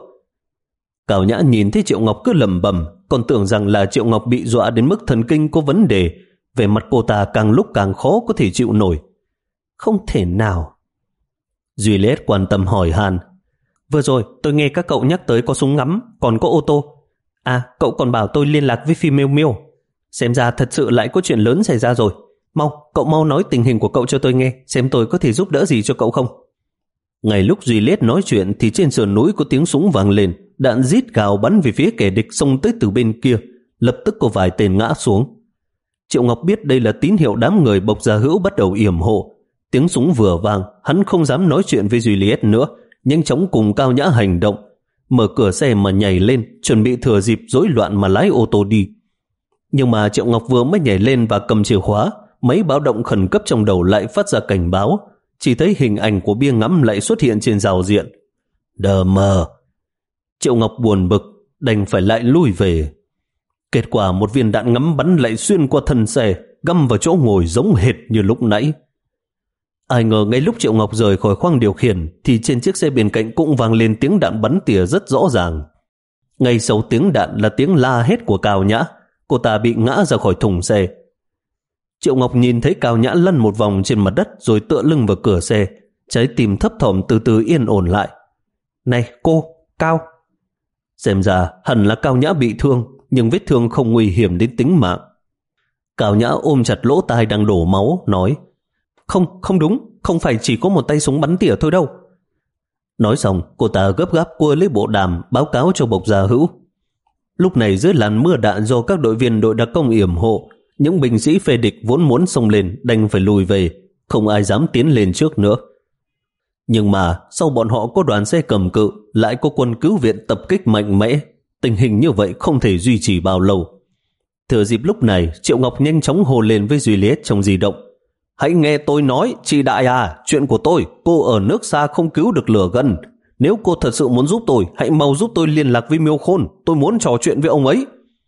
Cao Nhã nhìn thấy Triệu Ngọc cứ lẩm bẩm, còn tưởng rằng là Triệu Ngọc bị dọa đến mức thần kinh có vấn đề. Về mặt cô ta càng lúc càng khó có thể chịu nổi. Không thể nào. Juliet quan tâm hỏi han: Vừa rồi tôi nghe các cậu nhắc tới có súng ngắm, còn có ô tô. À, cậu còn bảo tôi liên lạc với Phi Miêu Miêu. Xem ra thật sự lại có chuyện lớn xảy ra rồi. Mau, cậu mau nói tình hình của cậu cho tôi nghe, xem tôi có thể giúp đỡ gì cho cậu không. Ngay lúc Juliet nói chuyện thì trên sườn núi có tiếng súng vang lên, đạn rít gào bắn về phía kẻ địch xông tới từ bên kia. Lập tức có vài tên ngã xuống. Triệu Ngọc biết đây là tín hiệu đám người Bộc Gia Hữu bắt đầu yểm hộ. Tiếng súng vừa vang, hắn không dám nói chuyện với Juliet nữa, nhanh chóng cùng Cao Nhã hành động, mở cửa xe mà nhảy lên, chuẩn bị thừa dịp rối loạn mà lái ô tô đi. Nhưng mà Triệu Ngọc vừa mới nhảy lên và cầm chìa khóa, máy báo động khẩn cấp trong đầu lại phát ra cảnh báo. Chỉ thấy hình ảnh của bia ngắm lại xuất hiện trên giao diện. Đờ mờ. Triệu Ngọc buồn bực, đành phải lại lui về. Kết quả một viên đạn ngắm bắn lại xuyên qua thân xe, găm vào chỗ ngồi giống hệt như lúc nãy. Ai ngờ ngay lúc Triệu Ngọc rời khỏi khoang điều khiển thì trên chiếc xe bên cạnh cũng vang lên tiếng đạn bắn tỉa rất rõ ràng. Ngay sau tiếng đạn là tiếng la hét của Cao Nhã. Cô ta bị ngã ra khỏi thùng xe. Triệu Ngọc nhìn thấy Cao Nhã lăn một vòng trên mặt đất rồi tựa lưng vào cửa xe, trái tim thấp thỏm từ từ yên ổn lại. Này cô, Cao. Xem ra hẳn là Cao Nhã bị thương, nhưng vết thương không nguy hiểm đến tính mạng. Cao Nhã ôm chặt lỗ tai đang đổ máu, nói: Không, không đúng, không phải chỉ có một tay súng bắn tỉa thôi đâu. Nói xong, cô ta gấp gáp cua lấy bộ đàm báo cáo cho Bộc Gia Hữu. Lúc này dưới làn mưa đạn do các đội viên đội đặc công yểm hộ, những binh sĩ phe địch vốn muốn xông lên đành phải lùi về, không ai dám tiến lên trước nữa. Nhưng mà sau bọn họ có đoàn xe cầm cự, lại có quân cứu viện tập kích mạnh mẽ. Tình hình như vậy không thể duy trì bao lâu. Thừa dịp lúc này, Triệu Ngọc nhanh chóng hô lên với Juliet trong di động: Hãy nghe tôi nói, chị Đại à, chuyện của tôi, cô ở nước xa không cứu được lửa gần. Nếu cô thật sự muốn giúp tôi, hãy mau giúp tôi liên lạc với Miêu Khôn, tôi muốn trò chuyện với ông ấy.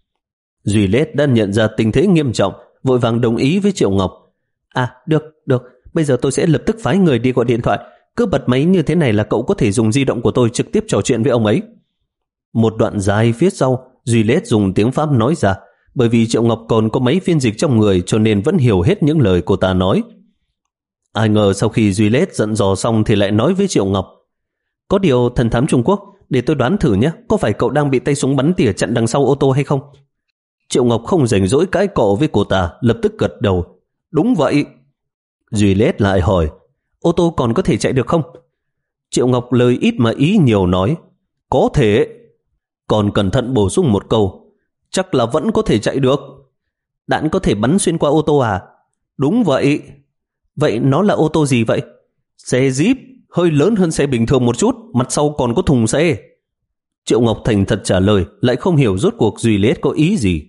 Juliet đã nhận ra tình thế nghiêm trọng, vội vàng đồng ý với Triệu Ngọc. À, được, được, bây giờ tôi sẽ lập tức phái người đi gọi điện thoại. Cứ bật máy như thế này là cậu có thể dùng di động của tôi trực tiếp trò chuyện với ông ấy. Một đoạn dài phía sau, Juliet dùng tiếng Pháp nói ra. Bởi vì Triệu Ngọc còn có mấy phiên dịch trong người cho nên vẫn hiểu hết những lời cô ta nói. Ai ngờ sau khi Juliet dặn dò xong thì lại nói với Triệu Ngọc: Có điều thần thám Trung Quốc, để tôi đoán thử nhé, có phải cậu đang bị tay súng bắn tỉa chặn đằng sau ô tô hay không? Triệu Ngọc không rảnh rỗi cãi cọ với cô ta, lập tức gật đầu: Đúng vậy. Juliet lại hỏi: Ô tô còn có thể chạy được không? Triệu Ngọc lời ít mà ý nhiều nói: Có thể. Còn cẩn thận bổ sung một câu: Chắc là vẫn có thể chạy được. Đạn có thể bắn xuyên qua ô tô à? Đúng vậy. Vậy nó là ô tô gì vậy? Xe Jeep, hơi lớn hơn xe bình thường một chút, mặt sau còn có thùng xe. Triệu Ngọc thành thật trả lời, lại không hiểu rốt cuộc Juliet có ý gì.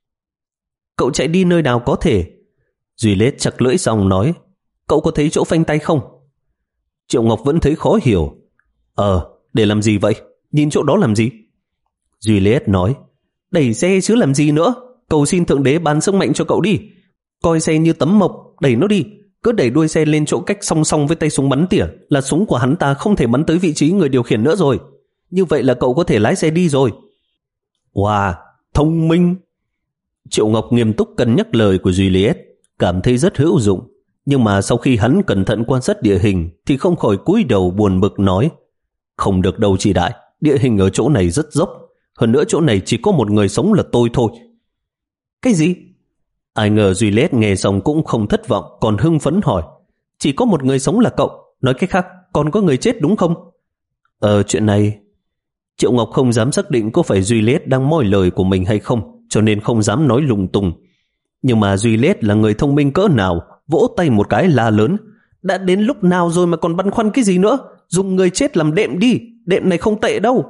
Cậu chạy đi nơi nào có thể? Juliet chặt lưỡi xong nói: Cậu có thấy chỗ phanh tay không? Triệu Ngọc vẫn thấy khó hiểu. Ờ, để làm gì vậy? nhìn chỗ đó làm gì? Juliet nói, đẩy xe chứ làm gì nữa, cầu xin Thượng Đế ban sức mạnh cho cậu đi. Coi xe như tấm mộc, đẩy nó đi. Cứ đẩy đuôi xe lên chỗ cách song song với tay súng bắn tỉa là súng của hắn ta không thể bắn tới vị trí người điều khiển nữa rồi. Như vậy là cậu có thể lái xe đi rồi. Wow, thông minh. Triệu Ngọc nghiêm túc cân nhắc lời của Juliet, cảm thấy rất hữu dụng. Nhưng mà sau khi hắn cẩn thận quan sát địa hình thì không khỏi cúi đầu buồn bực nói, không được đâu chị đại, địa hình ở chỗ này rất dốc. Hơn nữa chỗ này chỉ có một người sống là tôi thôi. Cái gì? Ai ngờ Juliet nghe xong cũng không thất vọng, còn hưng phấn hỏi, chỉ có một người sống là cậu, nói cách khác còn có người chết đúng không? Ờ chuyện này... Triệu Ngọc không dám xác định có phải Juliet đang moi lời của mình hay không, cho nên không dám nói lung tung. Nhưng mà Juliet là người thông minh cỡ nào, vỗ tay một cái la lớn, đã đến lúc nào rồi mà còn băn khoăn cái gì nữa, dùng người chết làm đệm đi, đệm này không tệ đâu.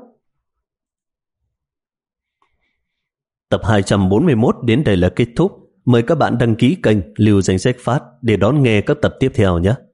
Tập hai trăm bốn mươi mốt đến đây là kết thúc. Mời các bạn đăng ký kênh Lưu Danh Sách Phát để đón nghe các tập tiếp theo nhé.